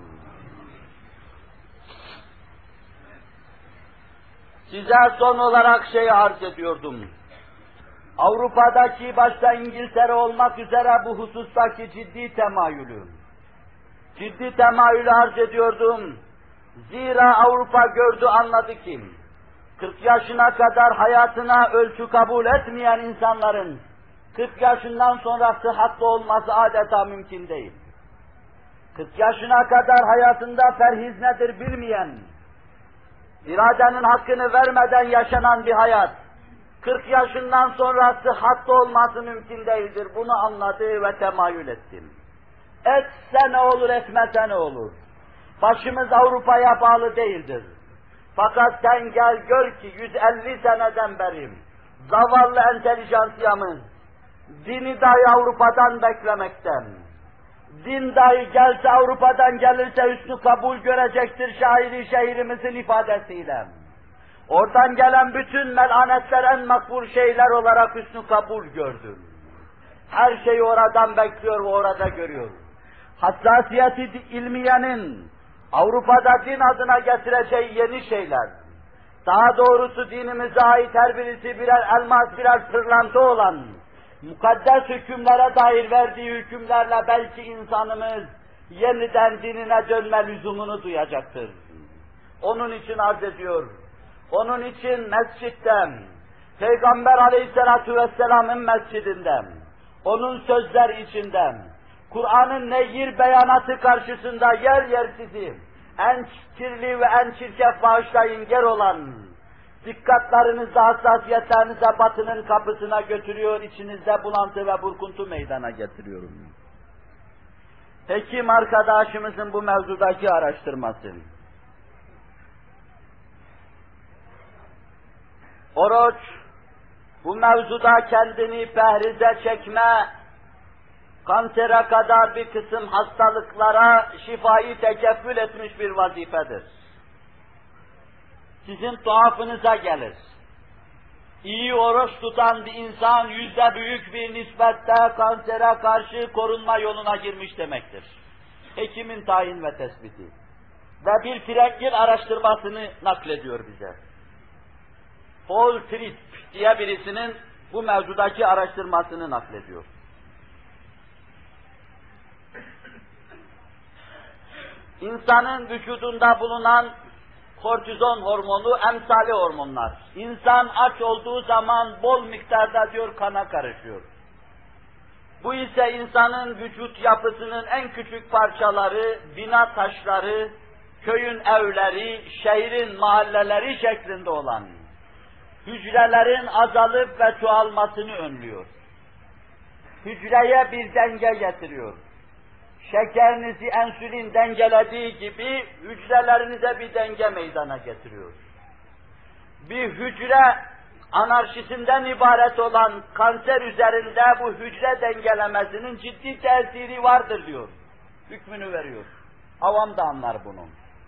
Size son olarak şeyi arz ediyordum. Avrupa'daki başta İngiltere olmak üzere bu husustaki ciddi temayülü. Ciddi temayülü arz ediyordum. Zira Avrupa gördü, anladı ki kırk yaşına kadar hayatına ölçü kabul etmeyen insanların kırk yaşından sonra sıhhatli olması adeta mümkün değil. kırk yaşına kadar hayatında perhiz nedir bilmeyen, iradenin hakkını vermeden yaşanan bir hayat, kırk yaşından sonra sıhhatli olması mümkün değildir. Bunu anladı ve temayül ettim. Etse ne olur, etmese ne olur? Başımız Avrupa'ya bağlı değildir. Fakat sen gel gör ki yüz elli seneden beri zavallı entelijansiyamız dini dahi Avrupa'dan beklemekten, din dahi gelse Avrupa'dan gelirse hüsnü kabul görecektir şairi şehrimizin ifadesiyle. Oradan gelen bütün melanetler en makbul şeyler olarak hüsnü kabul gördüm. Her şeyi oradan bekliyor ve orada görüyor. Hassasiyeti ilmiyenin Avrupa'da din adına getireceği yeni şeyler, daha doğrusu dinimize ait her birisi birer elmas, birer pırlanta olan, mukaddes hükümlere dair verdiği hükümlerle belki insanımız yeniden dinine dönme lüzumunu duyacaktır. Onun için arz ediyor, onun için mescitten, Peygamber Aleyhisselatü Vesselam'ın mescidinden, onun sözler içinden, Kur'an'ın nehir beyanatı karşısında yer yer sizi en kirli ve en çirkef bağışlayın yer olan, dikkatlerinizi, hassasiyetlerinizi batının kapısına götürüyor, içinizde bulantı ve burkuntu meydana getiriyorum. Hekim arkadaşımızın bu mevzudaki araştırması. Oruç, bu mevzuda kendini pehrize çekme, kansere kadar bir kısım hastalıklara şifayı tekeffül etmiş bir vazifedir. Sizin tuhafınıza gelir. İyi oruç tutan bir insan yüzde büyük bir nispette kansere karşı korunma yoluna girmiş demektir. Hekimin tayin ve tespiti. Ve bir Frenk'in araştırmasını naklediyor bize. Paul Tripp diye birisinin bu mevzudaki araştırmasını naklediyor. İnsanın vücudunda bulunan kortizon hormonu, emsali hormonlar. İnsan aç olduğu zaman bol miktarda diyor kana karışıyor. Bu ise insanın vücut yapısının en küçük parçaları, bina taşları, köyün evleri, şehrin mahalleleri şeklinde olan hücrelerin azalıp ve çoğalmasını önlüyor. hücreye bir denge getiriyor. Şekerinizi ensülin dengelediği gibi hücrelerinize bir denge meydana getiriyor. Bir hücre anarşisinden ibaret olan kanser üzerinde bu hücre dengelemesinin ciddi tesiri vardır diyor. Hükmünü veriyor. Avam da anlar bunu.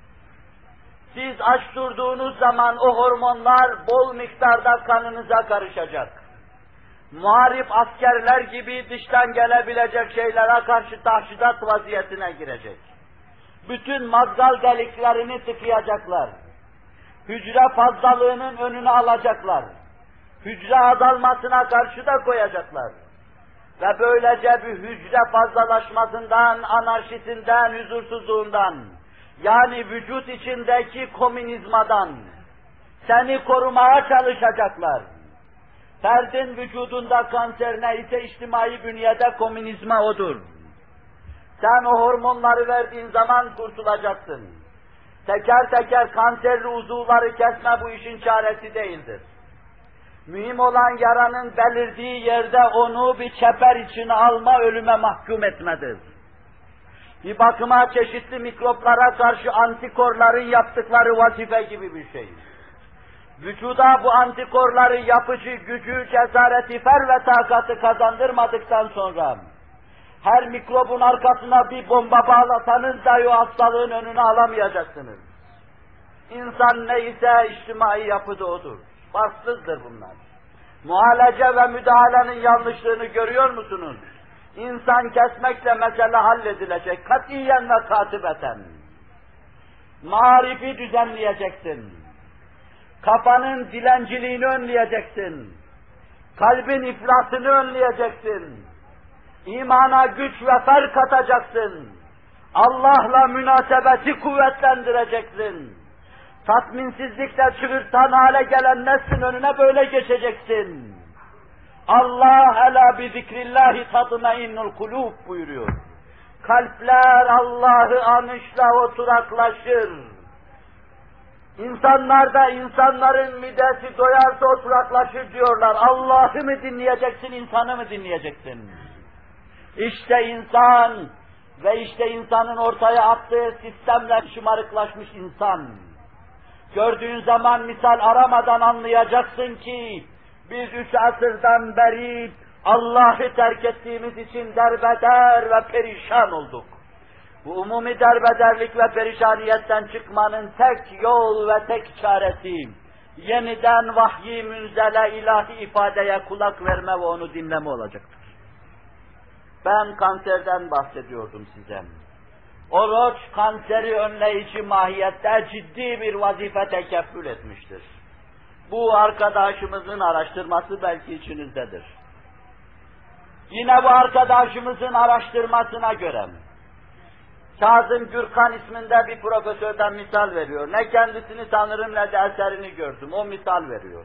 Siz aç durduğunuz zaman o hormonlar bol miktarda kanınıza karışacak. Muharip askerler gibi dıştan gelebilecek şeylere karşı tahşidat vaziyetine girecek. Bütün mazgal deliklerini tıkayacaklar. Hücre fazlalığının önünü alacaklar. Hücre azalmasına karşı da koyacaklar. Ve böylece bir hücre fazlalaşmasından, anarşisinden, huzursuzluğundan, yani vücut içindeki komünizmadan seni korumaya çalışacaklar. Ferdin vücudunda kanser neyse içtimai bünyede komünizma odur. Sen o hormonları verdiğin zaman kurtulacaksın. Teker teker kanserli uzuvları kesme bu işin çaresi değildir. Mühim olan yaranın belirdiği yerde onu bir çeper içine alma, ölüme mahkum etmedir. Bir bakıma çeşitli mikroplara karşı antikorların yaptıkları vazife gibi bir şey. Vücuda bu antikorları yapıcı gücü, cesareti, fer ve takatı kazandırmadıktan sonra her mikrobun arkasına bir bomba bağlasanız dahi o hastalığın önünü alamayacaksınız. İnsan neyse içtimai yapıda odur. Farksızdır bunlar. Muhalece ve müdahalenin yanlışlığını görüyor musunuz? İnsan kesmekle mesele halledilecek. Katiyen ve katibeten. Marifi düzenleyeceksin. Kafanın dilenciliğini önleyeceksin. Kalbin iflasını önleyeceksin. İmana güç ve fer katacaksın. Allah'la münasebeti kuvvetlendireceksin. Tatminsizlikle çığırtan hale gelen neslin önüne böyle geçeceksin. Allah ela bi zikrillahi tatmainnul kulub buyuruyor. Kalpler Allah'ı anışla oturaklaşır. İnsanlar da insanların midesi doyarsa oturaklaşır diyorlar. Allah'ı mı dinleyeceksin, insanı mı dinleyeceksin? İşte insan ve işte insanın ortaya attığı sistemle şımarıklaşmış insan. Gördüğün zaman misal aramadan anlayacaksın ki biz üç asırdan beri Allah'ı terk ettiğimiz için derbeder ve perişan olduk. Bu umumi derbederlik ve perişaniyetten çıkmanın tek yol ve tek çaresi yeniden vahyi münzele ilahi ifadeye kulak verme ve onu dinleme olacaktır. Ben kanserden bahsediyordum size. Oruç kanseri önleyici mahiyette ciddi bir vazife tekeffül etmiştir. Bu arkadaşımızın araştırması belki içinizdedir. Yine bu arkadaşımızın araştırmasına göre Kazım Gürkan isminde bir profesörden misal veriyor. Ne kendisini tanırım ne de eserini gördüm. O misal veriyor.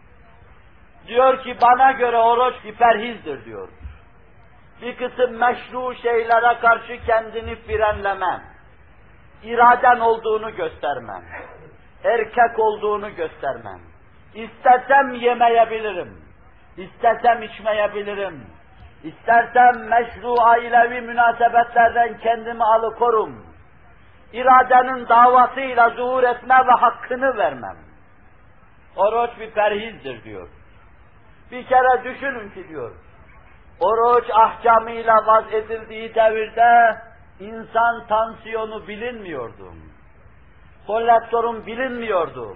Diyor ki bana göre oruç bir perhizdir diyor. Bir kısım meşru şeylere karşı kendini frenleme, iraden olduğunu göstermem, erkek olduğunu göstermem. İstesem yemeyebilirim, istesem içmeyebilirim, istersem meşru ailevi münasebetlerden kendimi alıkorum. İradenin davasıyla zuhur etme ve hakkını vermem. Oruç bir perhizdir diyor. Bir kere düşünün ki diyor, oruç ahkamıyla vaz edildiği devirde insan tansiyonu bilinmiyordu. Kolesterol bilinmiyordu.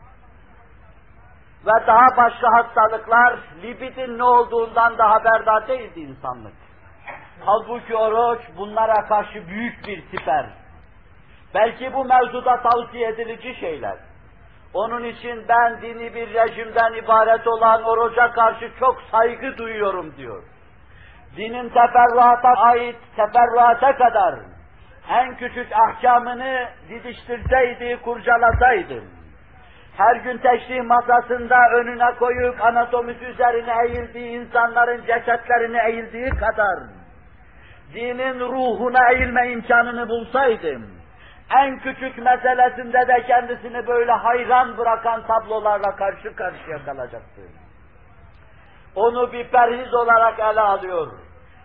Ve daha başka hastalıklar libidin ne olduğundan da haberdar değildi insanlık. Halbuki oruç bunlara karşı büyük bir siper. Belki bu mevzuda tavsiye edilici şeyler. Onun için ben dini bir rejimden ibaret olan oruca karşı çok saygı duyuyorum diyor. Dinin teferruata ait teferruata kadar en küçük ahkamını didiştirseydi, kurcalasaydı, her gün teşrih masasında önüne koyup anatomisi üzerine eğildiği insanların cesetlerini eğildiği kadar dinin ruhuna eğilme imkanını bulsaydım, en küçük meselesinde de kendisini böyle hayran bırakan tablolarla karşı karşıya kalacaktı. Onu bir perhiz olarak ele alıyor.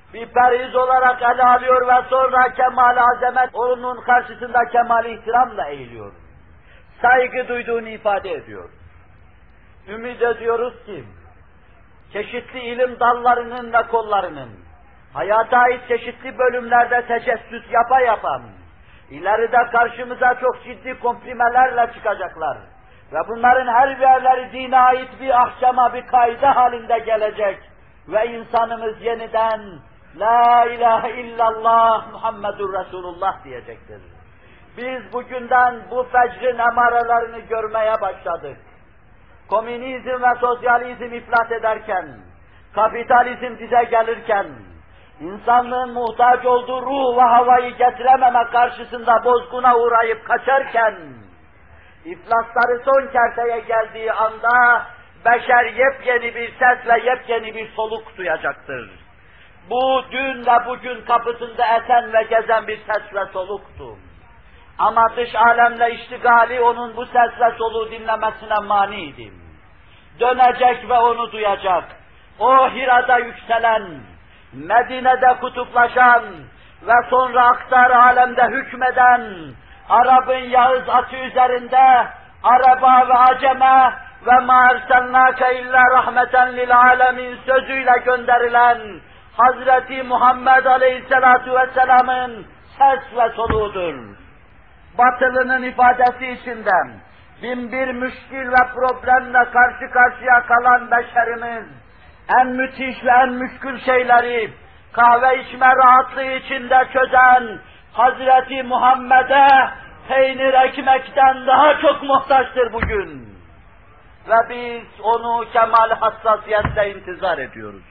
bir periz olarak ele alıyor ve sonra kemal-i azamet onun karşısında kemal-i ihtiramla eğiliyor. Saygı duyduğunu ifade ediyor. Ümid ediyoruz ki çeşitli ilim dallarının ve kollarının hayata ait çeşitli bölümlerde tecessüs yapa yapan, ileride karşımıza çok ciddi komprimelerle çıkacaklar. Ve bunların her birleri dine ait bir ahkama, bir kaide halinde gelecek. Ve insanımız yeniden La ilahe illallah Muhammedur Resulullah diyecektir. Biz bugünden bu fecrin emarelerini görmeye başladık. Komünizm ve sosyalizm iflas ederken, kapitalizm dize gelirken, insanlığın muhtaç olduğu ruh ve havayı getirememek karşısında bozguna uğrayıp kaçarken, iflasları son kerteye geldiği anda, beşer yepyeni bir ses ve yepyeni bir soluk duyacaktır. Bu dün ve bugün kapısında esen ve gezen bir ses ve soluktu. Ama dış alemle iştigali onun bu ses ve soluğu dinlemesine maniydi. Dönecek ve onu duyacak. O Hira'da yükselen, Medine'de kutuplaşan ve sonra aktar alemde hükmeden, Arap'ın Yağız atı üzerinde, Araba ve Aceme ve مَا اَرْسَلْنَاكَ اِلَّا رَحْمَةً لِلْعَالَمِينَ sözüyle gönderilen Hazreti Muhammed Aleyhisselatu Vesselam'ın ses ve soluğudur. Batılının ifadesi içinden bin bir müşkil ve problemle karşı karşıya kalan beşerimiz en müthiş ve en müşkül şeyleri kahve içme rahatlığı içinde çözen Hazreti Muhammed'e peynir ekmekten daha çok muhtaçtır bugün. Ve biz onu kemal hassasiyetle intizar ediyoruz.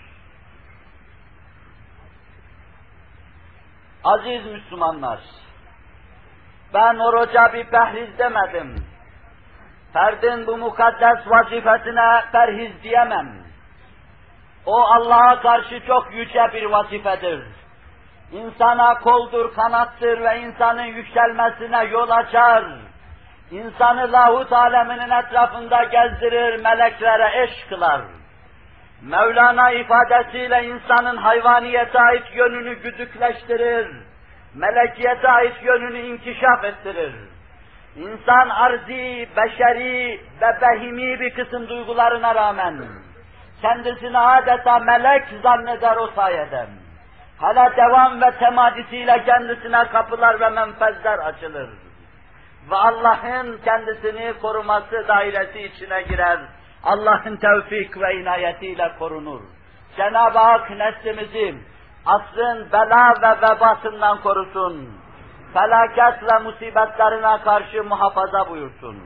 Aziz Müslümanlar, ben oruca bir perhiz demedim. Ferdin bu mukaddes vazifesine perhiz diyemem. O Allah'a karşı çok yüce bir vazifedir. İnsana koldur, kanattır ve insanın yükselmesine yol açar. İnsanı lahut aleminin etrafında gezdirir, meleklere eş kılar. Mevlana ifadesiyle insanın hayvaniyete ait yönünü güdükleştirir, melekiyete ait yönünü inkişaf ettirir. İnsan arzi, beşeri ve behimi bir kısım duygularına rağmen kendisini adeta melek zanneder o sayede. Hala devam ve temadisiyle kendisine kapılar ve menfezler açılır. Ve Allah'ın kendisini koruması dairesi içine girer. Allah'ın tevfik ve inayetiyle korunur. Cenab-ı Hak neslimizi asrın bela ve vebasından korusun. Felaket ve musibetlerine karşı muhafaza buyursun.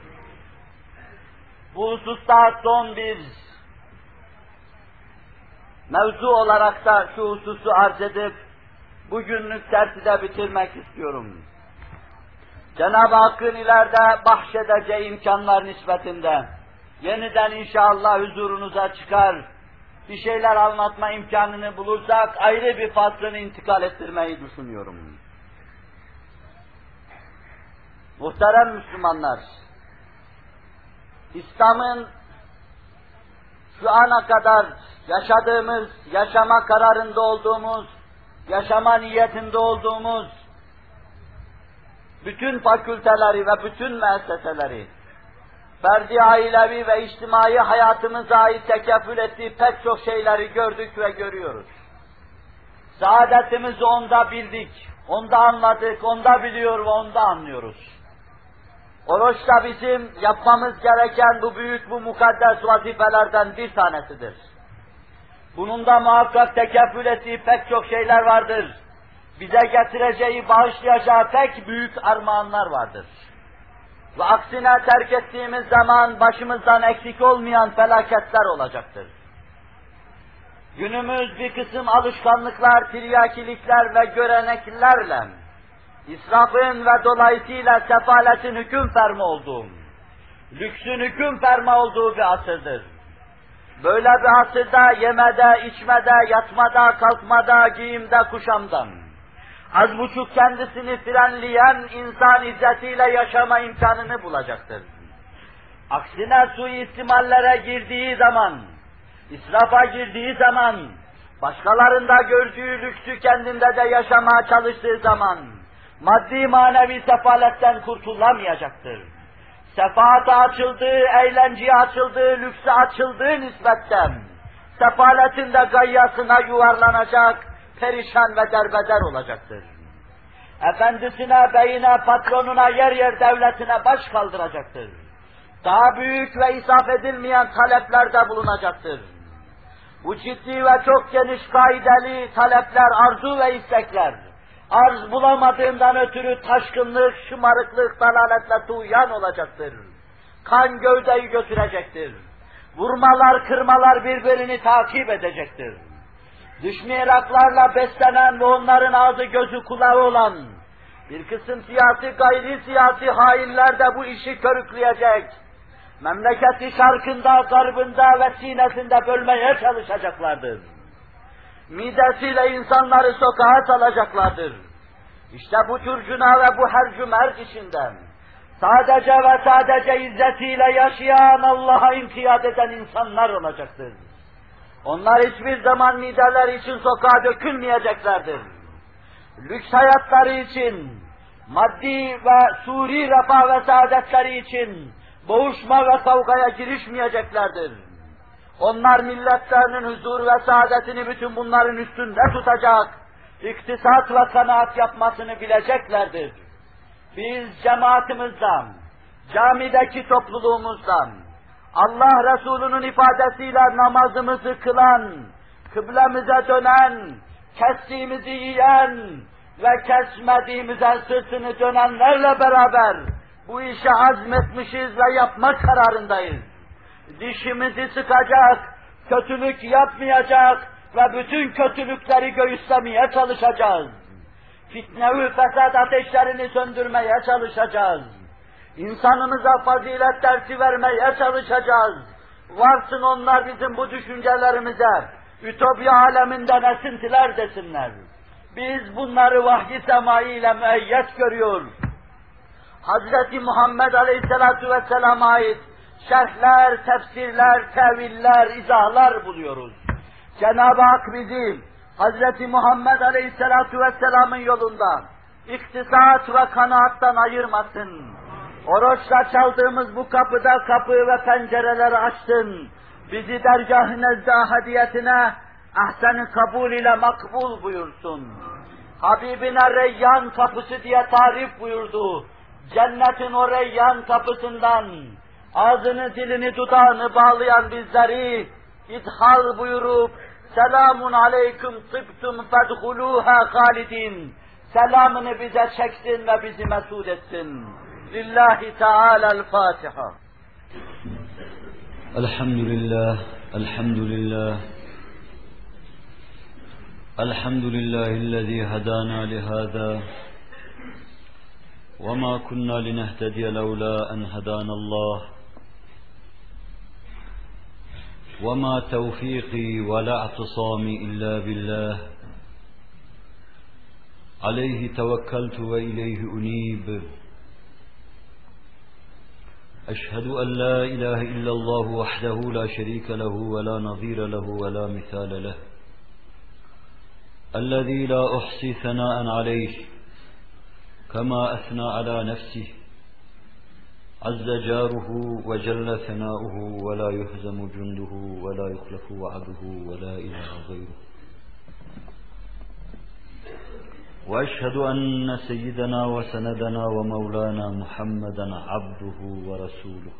Bu hususta son bir mevzu olarak da şu hususu arz edip bugünlük dersi de bitirmek istiyorum. Cenab-ı Hakk'ın ileride bahşedeceği imkanlar nispetinde yeniden inşallah huzurunuza çıkar, bir şeyler anlatma imkanını bulursak ayrı bir faslını intikal ettirmeyi düşünüyorum. Muhterem Müslümanlar, İslam'ın şu ana kadar yaşadığımız, yaşama kararında olduğumuz, yaşama niyetinde olduğumuz bütün fakülteleri ve bütün müesseseleri, ferdi, ailevi ve içtimai hayatımıza ait tekeffül ettiği pek çok şeyleri gördük ve görüyoruz. Saadetimizi onda bildik, onda anladık, onda biliyor ve onda anlıyoruz. Oruç da bizim yapmamız gereken bu büyük, bu mukaddes vazifelerden bir tanesidir. Bunun da muhakkak tekeffül ettiği pek çok şeyler vardır. Bize getireceği, bağışlayacağı pek büyük armağanlar vardır. Ve aksine terk ettiğimiz zaman başımızdan eksik olmayan felaketler olacaktır. Günümüz bir kısım alışkanlıklar, tiryakilikler ve göreneklerle İsrafın ve dolayısıyla sefaletin hüküm ferma olduğu, lüksün hüküm ferma olduğu bir asırdır. Böyle bir asırda yemede, içmede, yatmada, kalkmada, giyimde, kuşamda, az buçuk kendisini frenleyen insan izzetiyle yaşama imkanını bulacaktır. Aksine suistimallere girdiği zaman, israfa girdiği zaman, başkalarında gördüğü lüksü kendinde de yaşamaya çalıştığı zaman, maddi manevi sefaletten kurtulamayacaktır. Sefaata açıldığı, eğlenceye açıldığı, lükse açıldığı nispetten, sefaletin de gayyasına yuvarlanacak, perişan ve derbeder olacaktır. Efendisine, beyine, patronuna, yer yer devletine baş kaldıracaktır. Daha büyük ve isaf edilmeyen taleplerde bulunacaktır. Bu ciddi ve çok geniş kaideli talepler, arzu ve istekler, arz bulamadığından ötürü taşkınlık, şımarıklık, dalaletle tuğyan olacaktır. Kan gövdeyi götürecektir. Vurmalar, kırmalar birbirini takip edecektir. Dış mihraklarla beslenen ve onların ağzı gözü kulağı olan bir kısım siyasi, gayri siyasi hainler de bu işi körükleyecek. Memleketi şarkında, garbında ve sinesinde bölmeye çalışacaklardır. Midesiyle insanları sokağa salacaklardır. İşte bu curcuna ve bu hercümerc içinden sadece ve sadece izzetiyle yaşayan, Allah'a inkiyat eden insanlar olacaktır. Onlar hiçbir zaman mideler için sokağa dökülmeyeceklerdir. Lüks hayatları için, maddi ve suri refah ve saadetleri için boğuşma ve kavgaya girişmeyeceklerdir. Onlar milletlerinin huzur ve saadetini bütün bunların üstünde tutacak, iktisat ve kanaat yapmasını bileceklerdir. Biz cemaatimizden, camideki topluluğumuzdan, Allah Resulü'nün ifadesiyle namazımızı kılan, kıblemize dönen, kestiğimizi yiyen ve kesmediğimize sırtını dönenlerle beraber bu işe azmetmişiz ve yapma kararındayız. Dişimizi sıkacak, kötülük yapmayacak ve bütün kötülükleri göğüslemeye çalışacağız. Fitne ve fesat ateşlerini söndürmeye çalışacağız. İnsanımıza fazilet dersi vermeye çalışacağız. Varsın onlar bizim bu düşüncelerimize, ütopya aleminden esintiler desinler. Biz bunları vahyi semai ile müeyyet görüyoruz. Hazreti Muhammed Aleyhisselatü Vesselam'a ait şerhler, tefsirler, teviller, izahlar buluyoruz. Cenab-ı Hak bizi Hazreti Muhammed Aleyhisselatü Vesselam'ın yolunda iktisat ve kanaattan ayırmasın. Oruçla çaldığımız bu kapıda kapı ve pencereleri açsın. Bizi dergâh-ı nezd-i ahadiyetine ahsen-i kabul ile makbul buyursun. Habibine Reyyan kapısı diye tarif buyurdu. Cennetin o Reyyan kapısından ağzını, dilini, dudağını bağlayan bizleri idhal buyurup selamun aleyküm tıbtum fedhuluha halidin selamını bize çeksin ve bizi mesud etsin. Lillahi Teala'l-Fatiha. Elhamdülillah, elhamdülillah. Elhamdülillahillezî hedâna lihâzâ. وما كنا لنهتدي لولا أن هدانا الله وما توفيقي ولا اعتصامي إلا بالله عليه توكلت وإليه أنيب أشهد أن لا إله إلا الله وحده لا شريك له ولا نظير له ولا مثال له الذي لا أحصي ثناء عليه كما أثنى على نفسه عز جاره وجل ثناؤه ولا يهزم جنده ولا يخلف وعده ولا إله غيره وأشهد أن سيدنا وسندنا ومولانا محمدا عبده ورسوله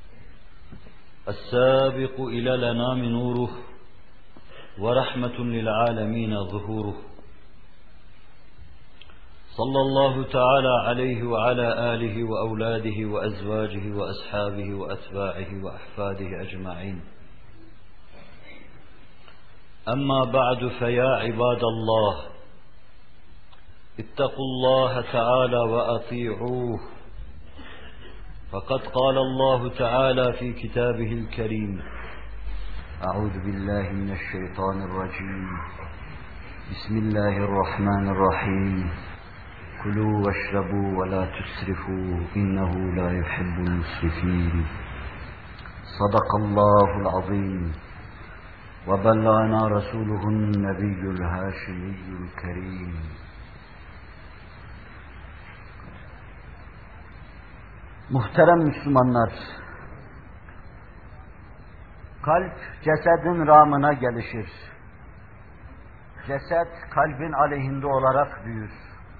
السابق إلى الأنام نوره ورحمة للعالمين ظهوره صلى الله تعالى عليه وعلى آله وأولاده وأزواجه وأصحابه وأتباعه وأحفاده أجمعين أما بعد فيا عباد الله اتقوا الله تعالى وأطيعوه فقد قال الله تعالى في كتابه الكريم أعوذ بالله من الشيطان الرجيم بسم الله الرحمن الرحيم كلوا واشربوا ولا تسرفوا إنه لا يحب المسرفين صدق الله العظيم وبلغنا رسوله النبي الهاشمي الكريم Muhterem Müslümanlar, kalp cesedin rağmına gelişir. Ceset kalbin aleyhinde olarak büyür.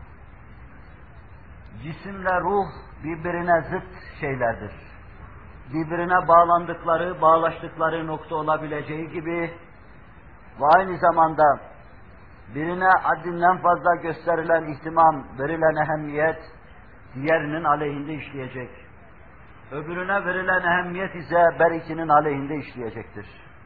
Cisimle ruh birbirine zıt şeylerdir. Birbirine bağlandıkları, bağlaştıkları nokta olabileceği gibi ve aynı zamanda birine haddinden fazla gösterilen ihtimam, verilen ehemmiyet diğerinin aleyhinde işleyecek. Öbürüne verilen ehemmiyet ise berikinin aleyhinde işleyecektir.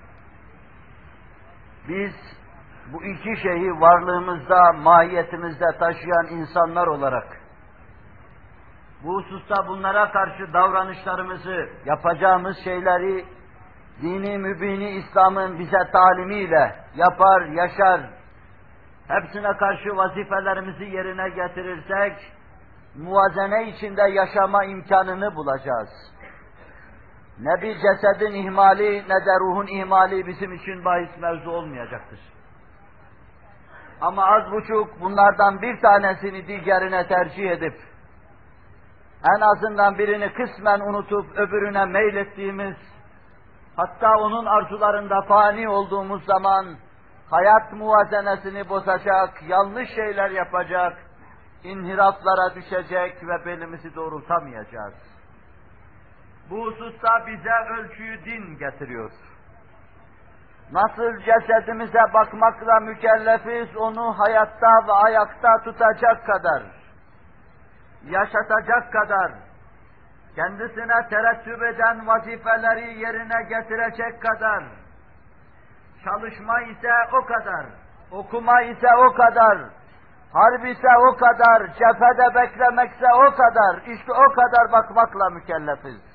Biz bu iki şeyi varlığımızda, mahiyetimizde taşıyan insanlar olarak bu hususta bunlara karşı davranışlarımızı, yapacağımız şeyleri dini mübini İslam'ın bize talimiyle yapar, yaşar, hepsine karşı vazifelerimizi yerine getirirsek, muvazene içinde yaşama imkanını bulacağız. Ne bir cesedin ihmali ne de ruhun ihmali bizim için bahis mevzu olmayacaktır. Ama az buçuk bunlardan bir tanesini diğerine tercih edip, en azından birini kısmen unutup öbürüne meylettiğimiz, hatta onun arzularında fani olduğumuz zaman, hayat muvazenesini bozacak, yanlış şeyler yapacak, inhiraflara düşecek ve belimizi doğrultamayacağız. Bu hususta bize ölçüyü din getiriyor. Nasıl cesedimize bakmakla mükellefiz, onu hayatta ve ayakta tutacak kadar, yaşatacak kadar, kendisine terettüp eden vazifeleri yerine getirecek kadar, çalışma ise o kadar, okuma ise o kadar, harp ise o kadar, cephede beklemekse o kadar, işte o kadar bakmakla mükellefiz.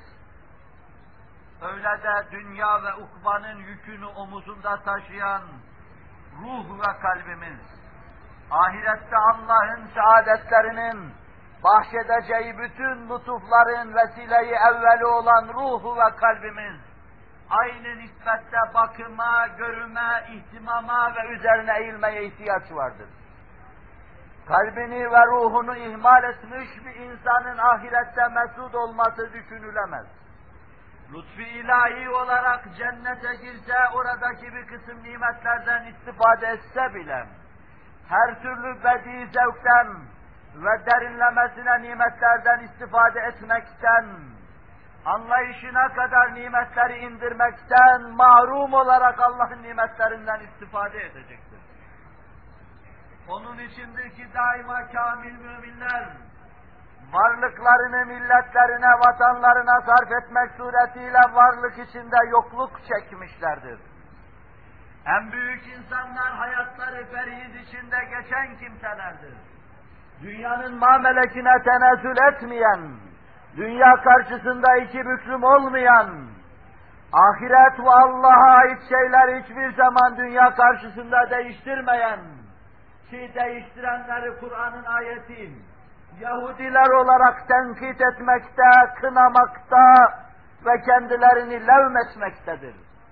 Öyle de dünya ve ukbanın yükünü omuzunda taşıyan ruh ve kalbimiz, ahirette Allah'ın saadetlerinin bahşedeceği bütün lütufların vesileyi evveli olan ruhu ve kalbimiz, aynı nispette bakıma, görüme, ihtimama ve üzerine eğilmeye ihtiyaç vardır. Kalbini ve ruhunu ihmal etmiş bir insanın ahirette mesud olması düşünülemez. Lütfu ilahi olarak cennete girse, oradaki bir kısım nimetlerden istifade etse bile, her türlü bedi zevkten ve derinlemesine nimetlerden istifade etmekten, anlayışına kadar nimetleri indirmekten mahrum olarak Allah'ın nimetlerinden istifade edecektir. Onun içindir ki daima kamil müminler, varlıklarını milletlerine, vatanlarına sarf etmek suretiyle varlık içinde yokluk çekmişlerdir. En büyük insanlar hayatları ferhiz içinde geçen kimselerdir. Dünyanın mamelekine tenezzül etmeyen, dünya karşısında iki büklüm olmayan, ahiret ve Allah'a ait şeyler hiçbir zaman dünya karşısında değiştirmeyen, ki değiştirenleri Kur'an'ın ayeti, Yahudiler olarak tenkit etmekte, kınamakta ve kendilerini levmetmektedir.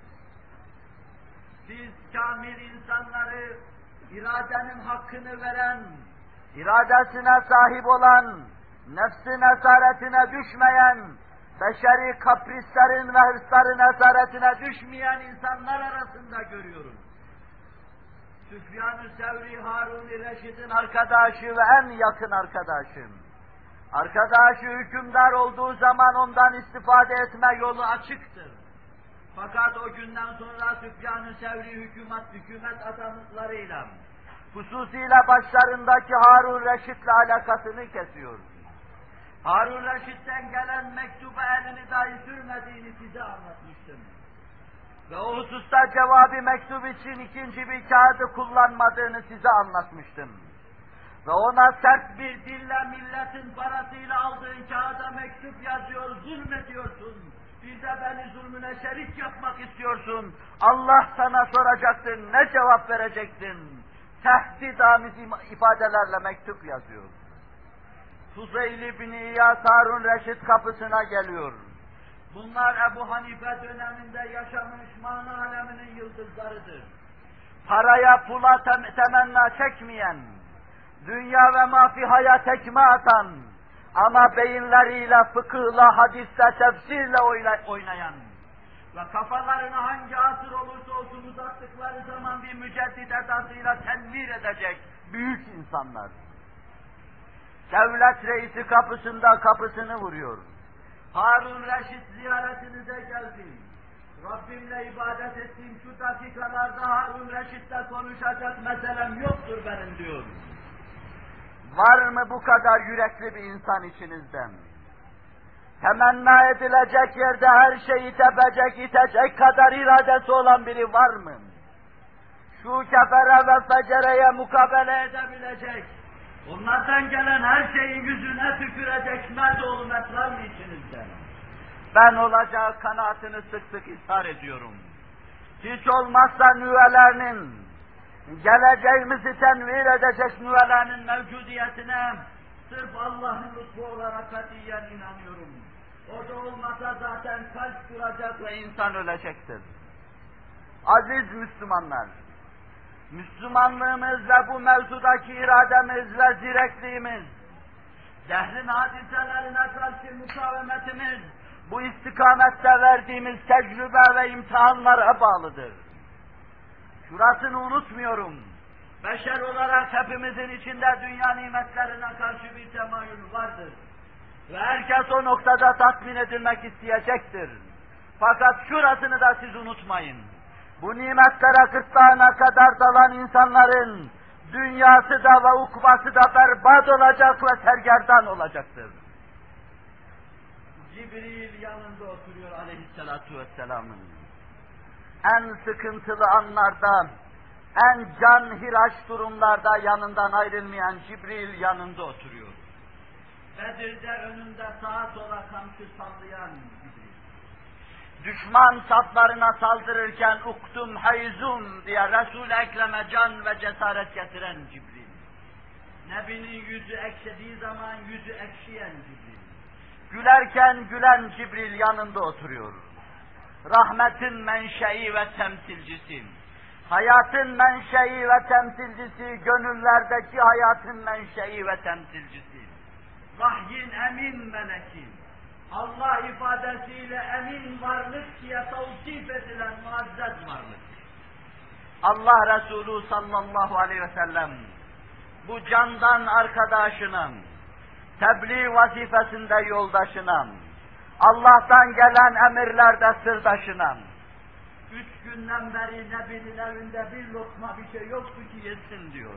Biz kamil insanları, iradenin hakkını veren, iradesine sahip olan, nefsin esaretine düşmeyen, beşeri kaprislerin ve hırsların esaretine düşmeyen insanlar arasında görüyoruz. Süfyan-ı Sevri, Harun-i Reşid'in arkadaşı ve en yakın arkadaşım. Arkadaşı hükümdar olduğu zaman ondan istifade etme yolu açıktır. Fakat o günden sonra Süfyan-ı Sevri hükümet, hükümet adamlarıyla, hususiyle başlarındaki Harun Reşid'le alakasını kesiyor. Harun Reşid'den gelen mektuba elini dahi sürmediğini size anlatmıştım. Ve o hususta cevabı mektup için ikinci bir kağıdı kullanmadığını size anlatmıştım. Ve ona sert bir dille milletin parasıyla aldığın kağıda mektup yazıyor, zulmediyorsun. Bir de beni zulmüne şerik yapmak istiyorsun. Allah sana soracaktır, ne cevap verecektin? Tehdidamiz ifadelerle mektup yazıyor. Fuzeyl ibn İyas Harun Reşid kapısına geliyor. Bunlar Ebu Hanife döneminde yaşamış mana aleminin yıldızlarıdır. Paraya, pula tem temenna çekmeyen, dünya ve mafihaya tekme atan, ama beyinleriyle, fıkıhla, hadiste, tefsirle oynayan ve kafalarını hangi asır olursa olsun uzattıkları zaman bir müceddit edasıyla tenvir edecek büyük insanlar. Devlet reisi kapısında kapısını vuruyor. Harun Reşit ziyaretinize geldi. Rabbimle ibadet ettiğim şu dakikalarda Harun Reşit'le konuşacak meselem yoktur benim diyor. Var mı bu kadar yürekli bir insan içinizden? Temenna edilecek yerde her şeyi tepecek, itecek kadar iradesi olan biri var mı? Şu kefere ve fecereye mukabele edebilecek, onlardan gelen her şeyin yüzüne tükürecek merdoğlu var mı içinizden? Ben olacağı kanaatini sık sık ishar ediyorum. Hiç olmazsa nüvelerinin, geleceğimizi tenvir edecek nüvelerinin mevcudiyetine sırf Allah'ın lütfu olarak katiyen inanıyorum. O da olmasa zaten kalp duracak ve insan ölecektir. Aziz Müslümanlar, Müslümanlığımız ve bu mevzudaki irademiz ve zirekliğimiz, dehrin hadiselerine karşı mukavemetimiz, bu istikamette verdiğimiz tecrübe ve imtihanlara bağlıdır. Şurasını unutmuyorum. Beşer olarak hepimizin içinde dünya nimetlerine karşı bir temayül vardır. Ve herkes o noktada tatmin edilmek isteyecektir. Fakat şurasını da siz unutmayın. Bu nimetlere gırtlağına kadar dalan insanların dünyası da ve ukbası da berbat olacak ve sergerdan olacaktır. Cibril yanında oturuyor aleyhissalatu vesselamın. En sıkıntılı anlarda, en canhiraç durumlarda yanından ayrılmayan Cibril yanında oturuyor. Bedir'de önünde sağa sola kamçı sallayan Cibril. Düşman saflarına saldırırken uktum hayzum diye Resul-i Ekrem'e can ve cesaret getiren Cibril. Nebinin yüzü ekşediği zaman yüzü ekşiyen Cibril. Gülerken gülen Cibril yanında oturuyor. Rahmetin menşei ve temsilcisi. Hayatın menşei ve temsilcisi, gönüllerdeki hayatın menşei ve temsilcisi. Vahyin emin meleki. Allah ifadesiyle emin varlık diye tavsif edilen muazzez varlık. Allah Resulü sallallahu aleyhi ve sellem bu candan arkadaşına, tebliğ vazifesinde yoldaşına, Allah'tan gelen emirlerde sırdaşına, üç günden beri Nebi'nin evinde bir lokma bir şey yoktu ki yesin diyor.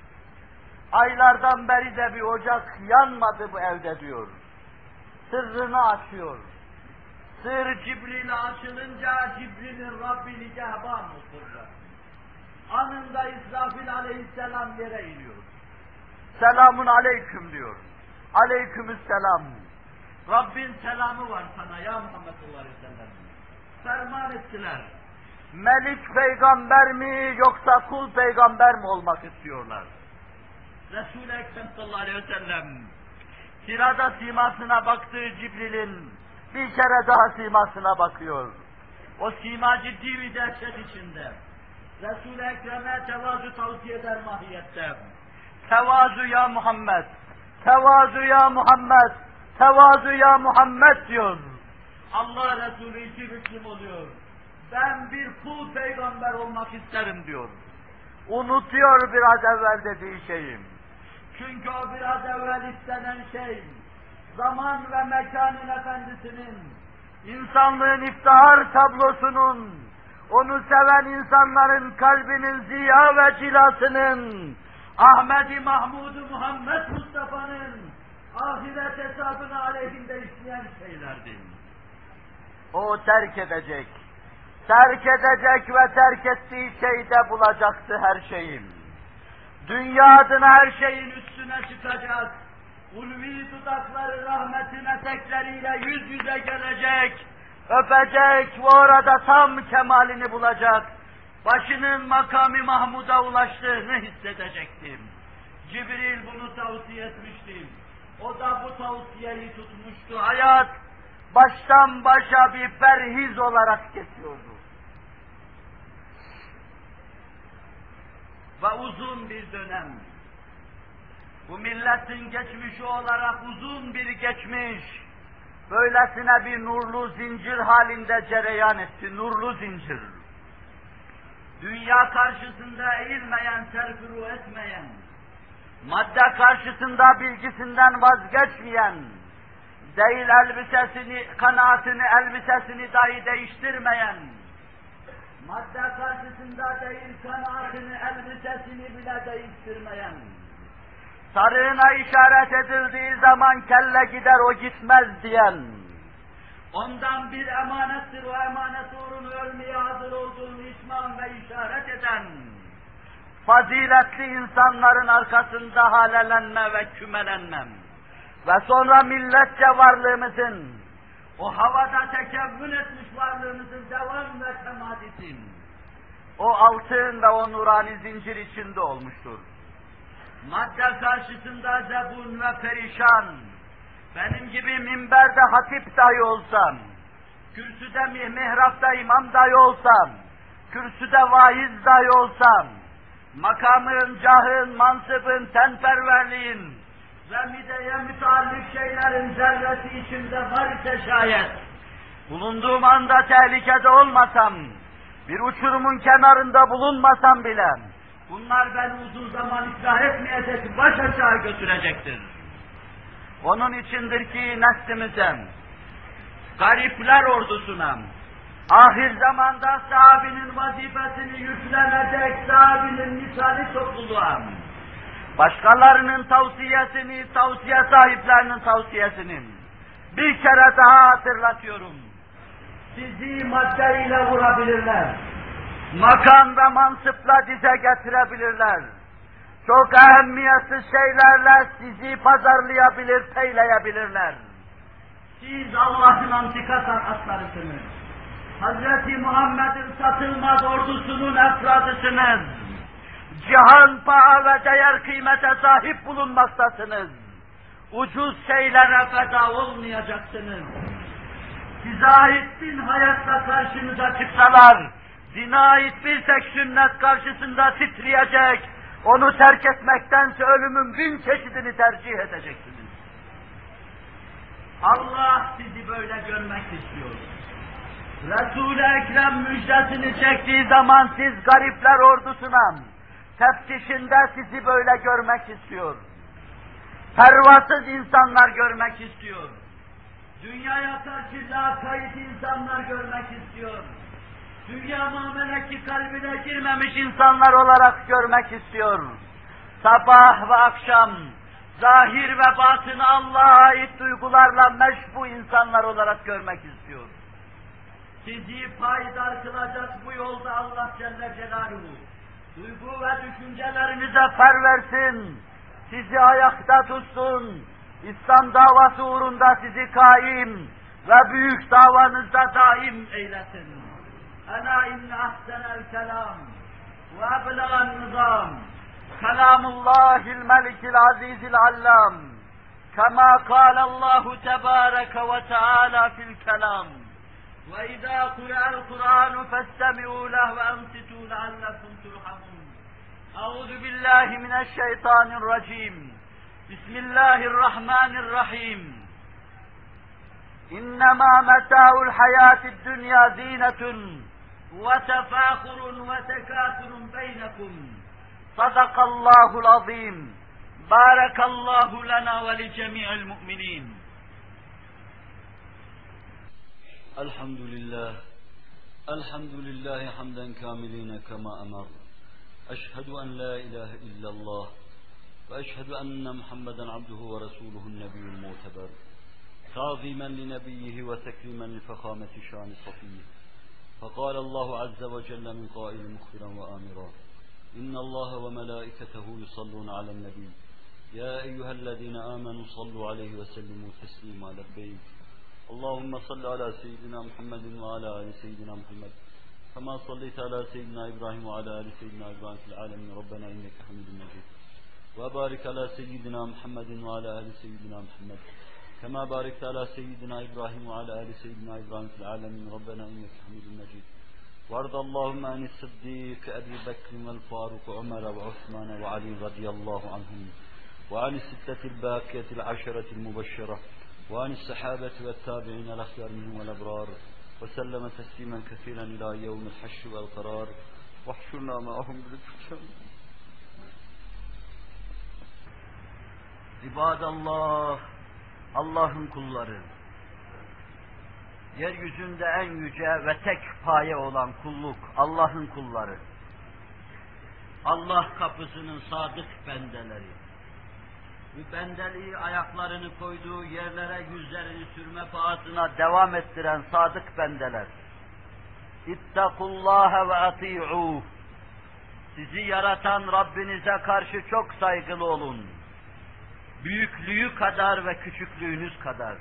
Aylardan beri de bir ocak yanmadı bu evde diyor. Sırrını açıyor. Sır Cibril'e açılınca Cibril'in Rabbi nicahban oturacak. Anında İsrafil aleyhisselam yere iniyor. Selamun aleyküm diyor. Aleykümüsselam. Rabbin selamı var sana ya Muhammed sallallahu aleyhi ve sellem. Ferman ettiler. Melik peygamber mi yoksa kul peygamber mi olmak istiyorlar? Resul-i Ekrem sallallahu aleyhi ve sellem sirada simasına baktığı Cibril'in bir kere daha simasına bakıyor. O sima ciddi bir dehşet içinde. Resul-i Ekrem'e tevazu tavsiye eder mahiyette. Tevazu ya Muhammed, tevazu ya Muhammed, tevazu ya Muhammed diyor. Allah Resulü iki Müslüm oluyor. Ben bir kul peygamber olmak isterim diyor. Unutuyor biraz evvel dediği şeyi. Çünkü o biraz evvel istenen şey, zaman ve mekanın efendisinin, insanlığın iftihar tablosunun, onu seven insanların kalbinin ziya ve cilasının, Ahmed-i Mahmud-u Muhammed Mustafa'nın ahiret hesabını aleyhinde işleyen şeylerdi. O terk edecek, terk edecek ve terk ettiği şeyde bulacaktı her şeyin. Dünya adına her şeyin üstüne çıkacak, ulvi dudakları rahmetin etekleriyle yüz yüze gelecek, öpecek ve orada tam kemalini bulacak, başının makam-ı Mahmud'a ulaştığını hissedecektim. Cibril bunu tavsiye etmişti. O da bu tavsiyeyi tutmuştu. Hayat baştan başa bir perhiz olarak geçiyordu. Ve uzun bir dönem, bu milletin geçmişi olarak uzun bir geçmiş, böylesine bir nurlu zincir halinde cereyan etti, nurlu zincir. Dünya karşısında eğilmeyen, serfuru etmeyen, madde karşısında bilgisinden vazgeçmeyen, değil elbisesini, kanaatini, elbisesini dahi değiştirmeyen, madde karşısında değil kanaatini, elbisesini bile değiştirmeyen, sarığına işaret edildiği zaman kelle gider o gitmez diyen, ondan bir emanettir, o emanet uğruna ölmeye hazır olduğunu isman ve işaret eden, faziletli insanların arkasında halelenme ve kümelenmem ve sonra milletçe varlığımızın, o havada tekevvün etmiş varlığımızın devam ve temadisin, o altın ve o nurani zincir içinde olmuştur. Madde karşısında zebun ve perişan, benim gibi minberde hatip dahi olsam, kürsüde mihrapta imam dahi olsam, kürsüde vaiz dahi olsam, makamın, cahın, mansıbın, tenperverliğin ve mideye müteallik şeylerin zerresi içinde var ise şayet, bulunduğum anda tehlikede olmasam, bir uçurumun kenarında bulunmasam bile, bunlar beni uzun zaman ıslah etmeyecek, baş aşağı götürecektir. Onun içindir ki neslimize, garipler ordusuna, ahir zamanda sahabinin vazifesini yüklenecek sahabinin misali topluluğa, başkalarının tavsiyesini, tavsiye sahiplerinin tavsiyesini bir kere daha hatırlatıyorum. Sizi maddeyle vurabilirler, makam ve mansıpla dize getirebilirler, çok ehemmiyetsiz şeylerle sizi pazarlayabilir, peyleyebilirler. Siz Allah'ın antika sanatlarısınız. Hazreti Muhammed'in satılmaz ordusunun efradısınız. Cihan paha ve değer kıymete sahip bulunmaktasınız. Ucuz şeylere feda olmayacaksınız. Size ait bin hayatla karşınıza çıksalar, dine ait bir tek sünnet karşısında titreyecek, onu terk etmektense ölümün bin çeşidini tercih edeceksiniz. Allah sizi böyle görmek istiyor. Resul-i Ekrem müjdesini çektiği zaman siz garipler ordusuna, teftişinde sizi böyle görmek istiyor. Pervasız insanlar görmek istiyor. Dünyaya karşı lakayt insanlar görmek istiyor. Dünya muameleki kalbine girmemiş insanlar olarak görmek istiyor. Sabah ve akşam, zahir ve batını Allah'a ait duygularla meşbu insanlar olarak görmek istiyor. Sizi payidar kılacak bu yolda Allah Celle Celaluhu, duygu ve düşüncelerinize fer versin, sizi ayakta tutsun, İslam davası uğrunda sizi kaim ve büyük davanızda daim eylesin. Ela inne ahsenel kelam ve eblegan nizam kelamullahil melikil azizil allam kema kâlallahu tebâreke ve teâlâ fil kelam ve izâ kur'el Kur'anu festemi'û leh ve ansitû leallekum turhamun. Euzu billahi mineşşeytanirracim. Bismillahirrahmanirrahim. İnnemâ metâ'ul hayâtid dünya zînetun ve tefâkurun ve tekâsurun beynekum. Sadakallâhul azîm. Bârekallâhu lenâ ve li cemî'il mu'minîn. Elhamdülillah. Elhamdülillahi hamden kâmilîne kemâ emar. Eşhedü en la ilahe illallah. Ve eşhedü enne Muhammeden abduhu ve resuluhu'n nebiyyül mu'teber. تعظيما لنبيه وتكريما لفخامة شان صفيه فقال الله عز وجل من قائل مخبرا وآمرا إن الله وملائكته يصلون على النبي يا أيها الذين آمنوا صلوا عليه وسلموا تسليما لبيك اللهم صل على سيدنا محمد وعلى آل سيدنا محمد كما صليت على سيدنا إبراهيم وعلى آل سيدنا إبراهيم في العالمين ربنا إنك حميد مجيد وبارك على سيدنا محمد وعلى آل سيدنا محمد كما باركت على سيدنا إبراهيم وعلى آل سيدنا إبراهيم في العالمين ربنا إنك حميد مجيد. وارض اللهم عن الصديق أبي بكر والفاروق وعمر وعثمان وعلي رضي الله عنهم وعن الستة الباقية العشرة المبشرة وعن الصحابة والتابعين الأخيار منهم والأبرار وسلم تسليما كثيرا إلى يوم الحشر والقرار واحشرنا معهم بالفجر. İbadallah, Allah'ın kulları, yeryüzünde en yüce ve tek paye olan kulluk, Allah'ın kulları, Allah kapısının sadık bendeleri, bu bendeliği ayaklarını koyduğu yerlere yüzlerini sürme pahasına devam ettiren sadık bendeler, İttakullâhe ve ati'ûh, sizi yaratan Rabbinize karşı çok saygılı olun. Büyüklüğü kadar ve küçüklüğünüz kadar,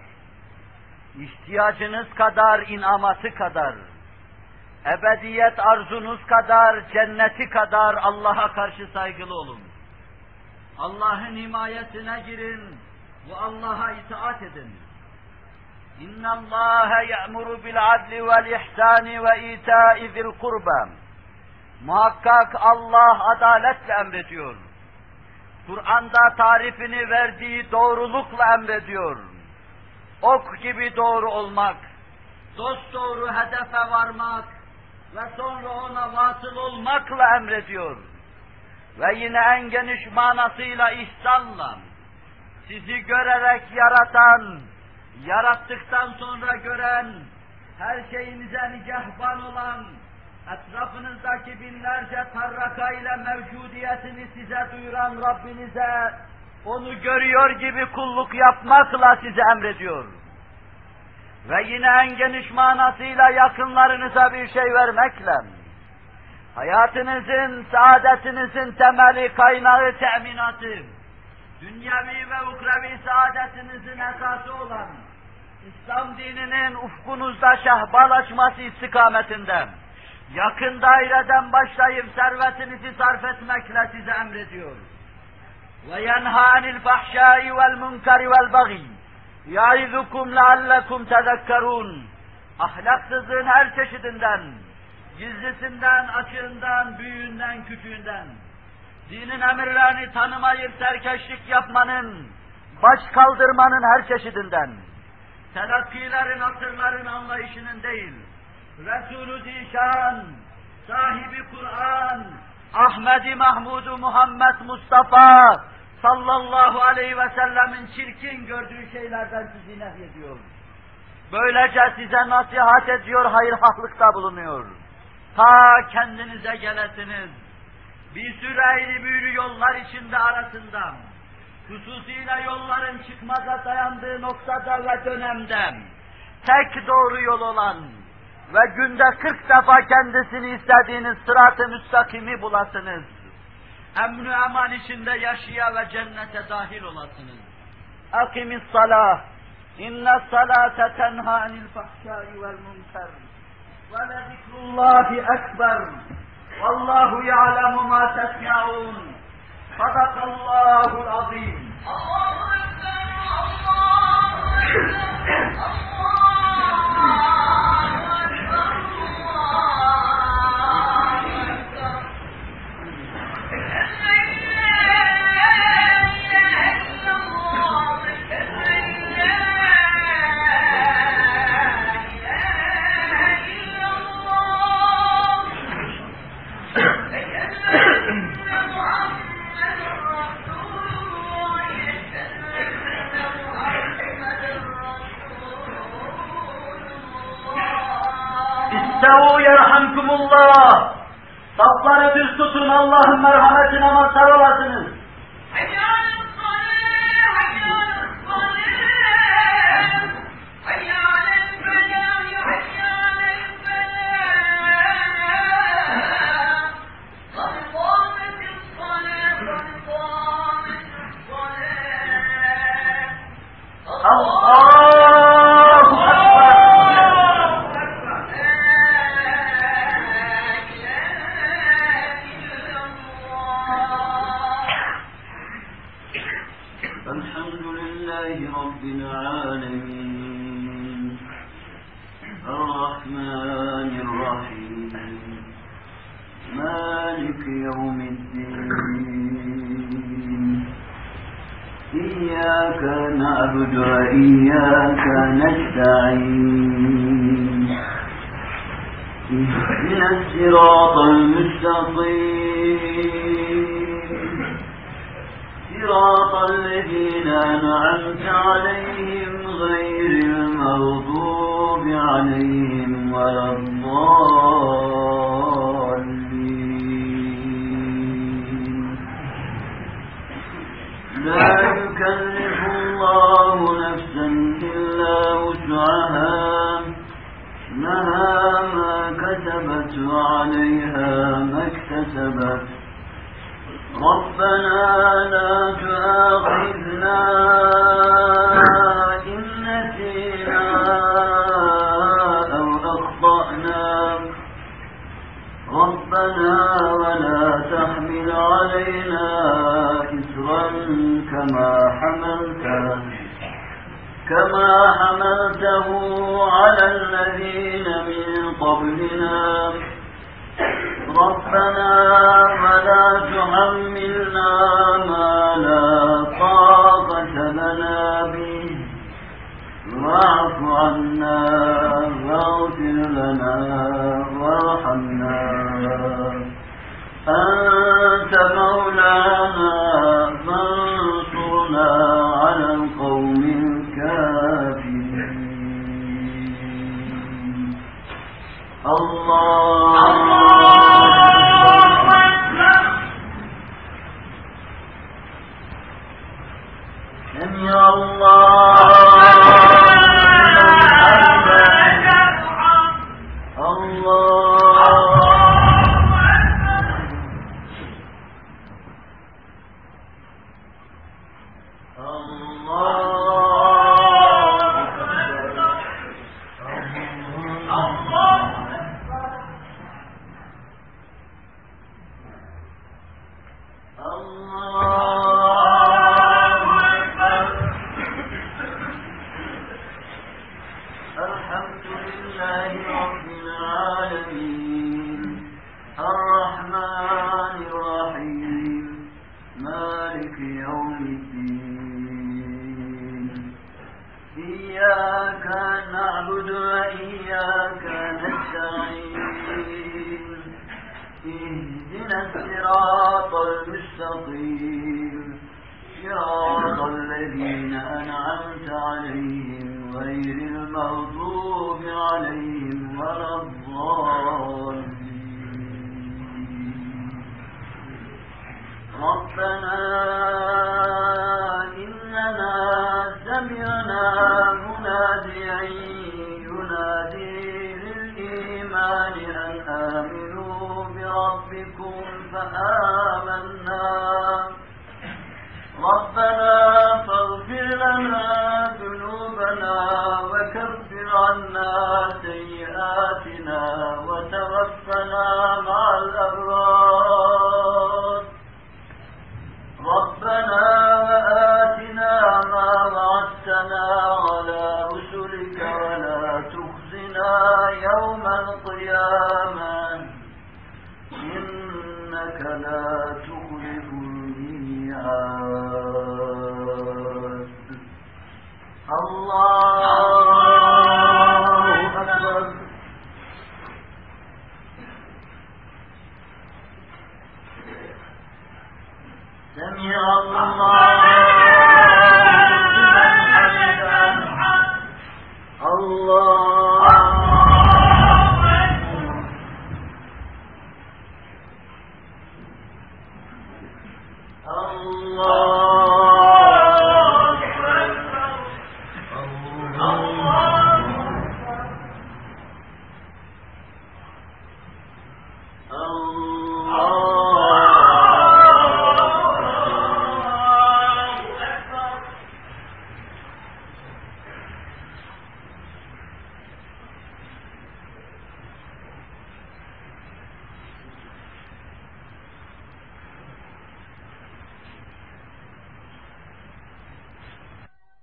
ihtiyacınız kadar, inamatı kadar, ebediyet arzunuz kadar, cenneti kadar Allah'a karşı saygılı olun. Allah'ın himayesine girin ve Allah'a itaat edin. İnna Allaha ya'muru bil adli vel ihsani ve ita'i zil kurba. Muhakkak Allah adaletle emrediyor. Kur'an'da tarifini verdiği doğrulukla emrediyor. Ok gibi doğru olmak, dosdoğru hedefe varmak ve sonra ona vasıl olmakla emrediyor. Ve yine en geniş manasıyla ihsanla, sizi görerek yaratan, yarattıktan sonra gören, her şeyinize nigahban olan, etrafınızdaki binlerce tarraka ile mevcudiyetini size duyuran Rabbinize, onu görüyor gibi kulluk yapmakla size emrediyor. Ve yine en geniş manasıyla yakınlarınıza bir şey vermekle, hayatınızın, saadetinizin temeli, kaynağı, teminatı, dünyevi ve ukrevi saadetinizin esası olan, İslam dininin ufkunuzda şehbal açması istikametinde, yakın daireden başlayıp servetinizi sarf etmekle size emrediyor. Ve yenha anil fahşai vel munkari vel bagi yaizukum leallekum tezekkerun. Ahlaksızlığın her çeşidinden, gizlisinden, açığından, büyüğünden, küçüğünden, dinin emirlerini tanımayıp serkeşlik yapmanın, baş kaldırmanın her çeşidinden, telakkilerin, asırların anlayışının değil, Resul-ü Zişan, sahibi Kur'an, Ahmed-i Mahmud-u Muhammed Mustafa sallallahu aleyhi ve sellemin çirkin gördüğü şeylerden sizi nehyediyor. Böylece size nasihat ediyor, hayırhahlıkta bulunuyor. Ta kendinize gelesiniz. Bir sürü eğri büğrü yollar içinde arasında, hususiyle yolların çıkmaza dayandığı noktada ve dönemde, tek doğru yol olan ve günde kırk defa kendisini istediğiniz sırat-ı müstakimi bulasınız. Emn-i eman içinde yaşaya ve cennete dahil olasınız. Akimis salah. İnne salate tenha anil fahşai vel münker. Ve le zikrullahi ekber. Vallahu ya'lemu ma tesma'un. Sadakallahul azim. Allahu ekber. Allahu ekber. Allah. İstevu yerhamkumullah. Safları düz tutun, Allah'ın merhametine mazhar olasınız. لله رب العالمين الرحمن الرحيم مالك يوم الدين إياك نعبد وإياك نستعين اهدنا الصراط المستقيم صراط الذين أنعمت عليهم غير المغضوب عليهم ولا الضالين لا يكلف الله نفسا إلا وسعها لها ما كسبت وعليها ما اكتسبت ربنا لا تؤاخذنا إن نسينا أو أخطأنا ربنا ولا تحمل علينا إصرا كما حملته كما حملته على الذين من قبلنا ربنا ولا تحملنا ما لا طاقة لنا به واعف عنا واغفر لنا وارحمنا أنت مولانا فانصرنا على القوم الكافرين الله سمع الله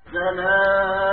السلام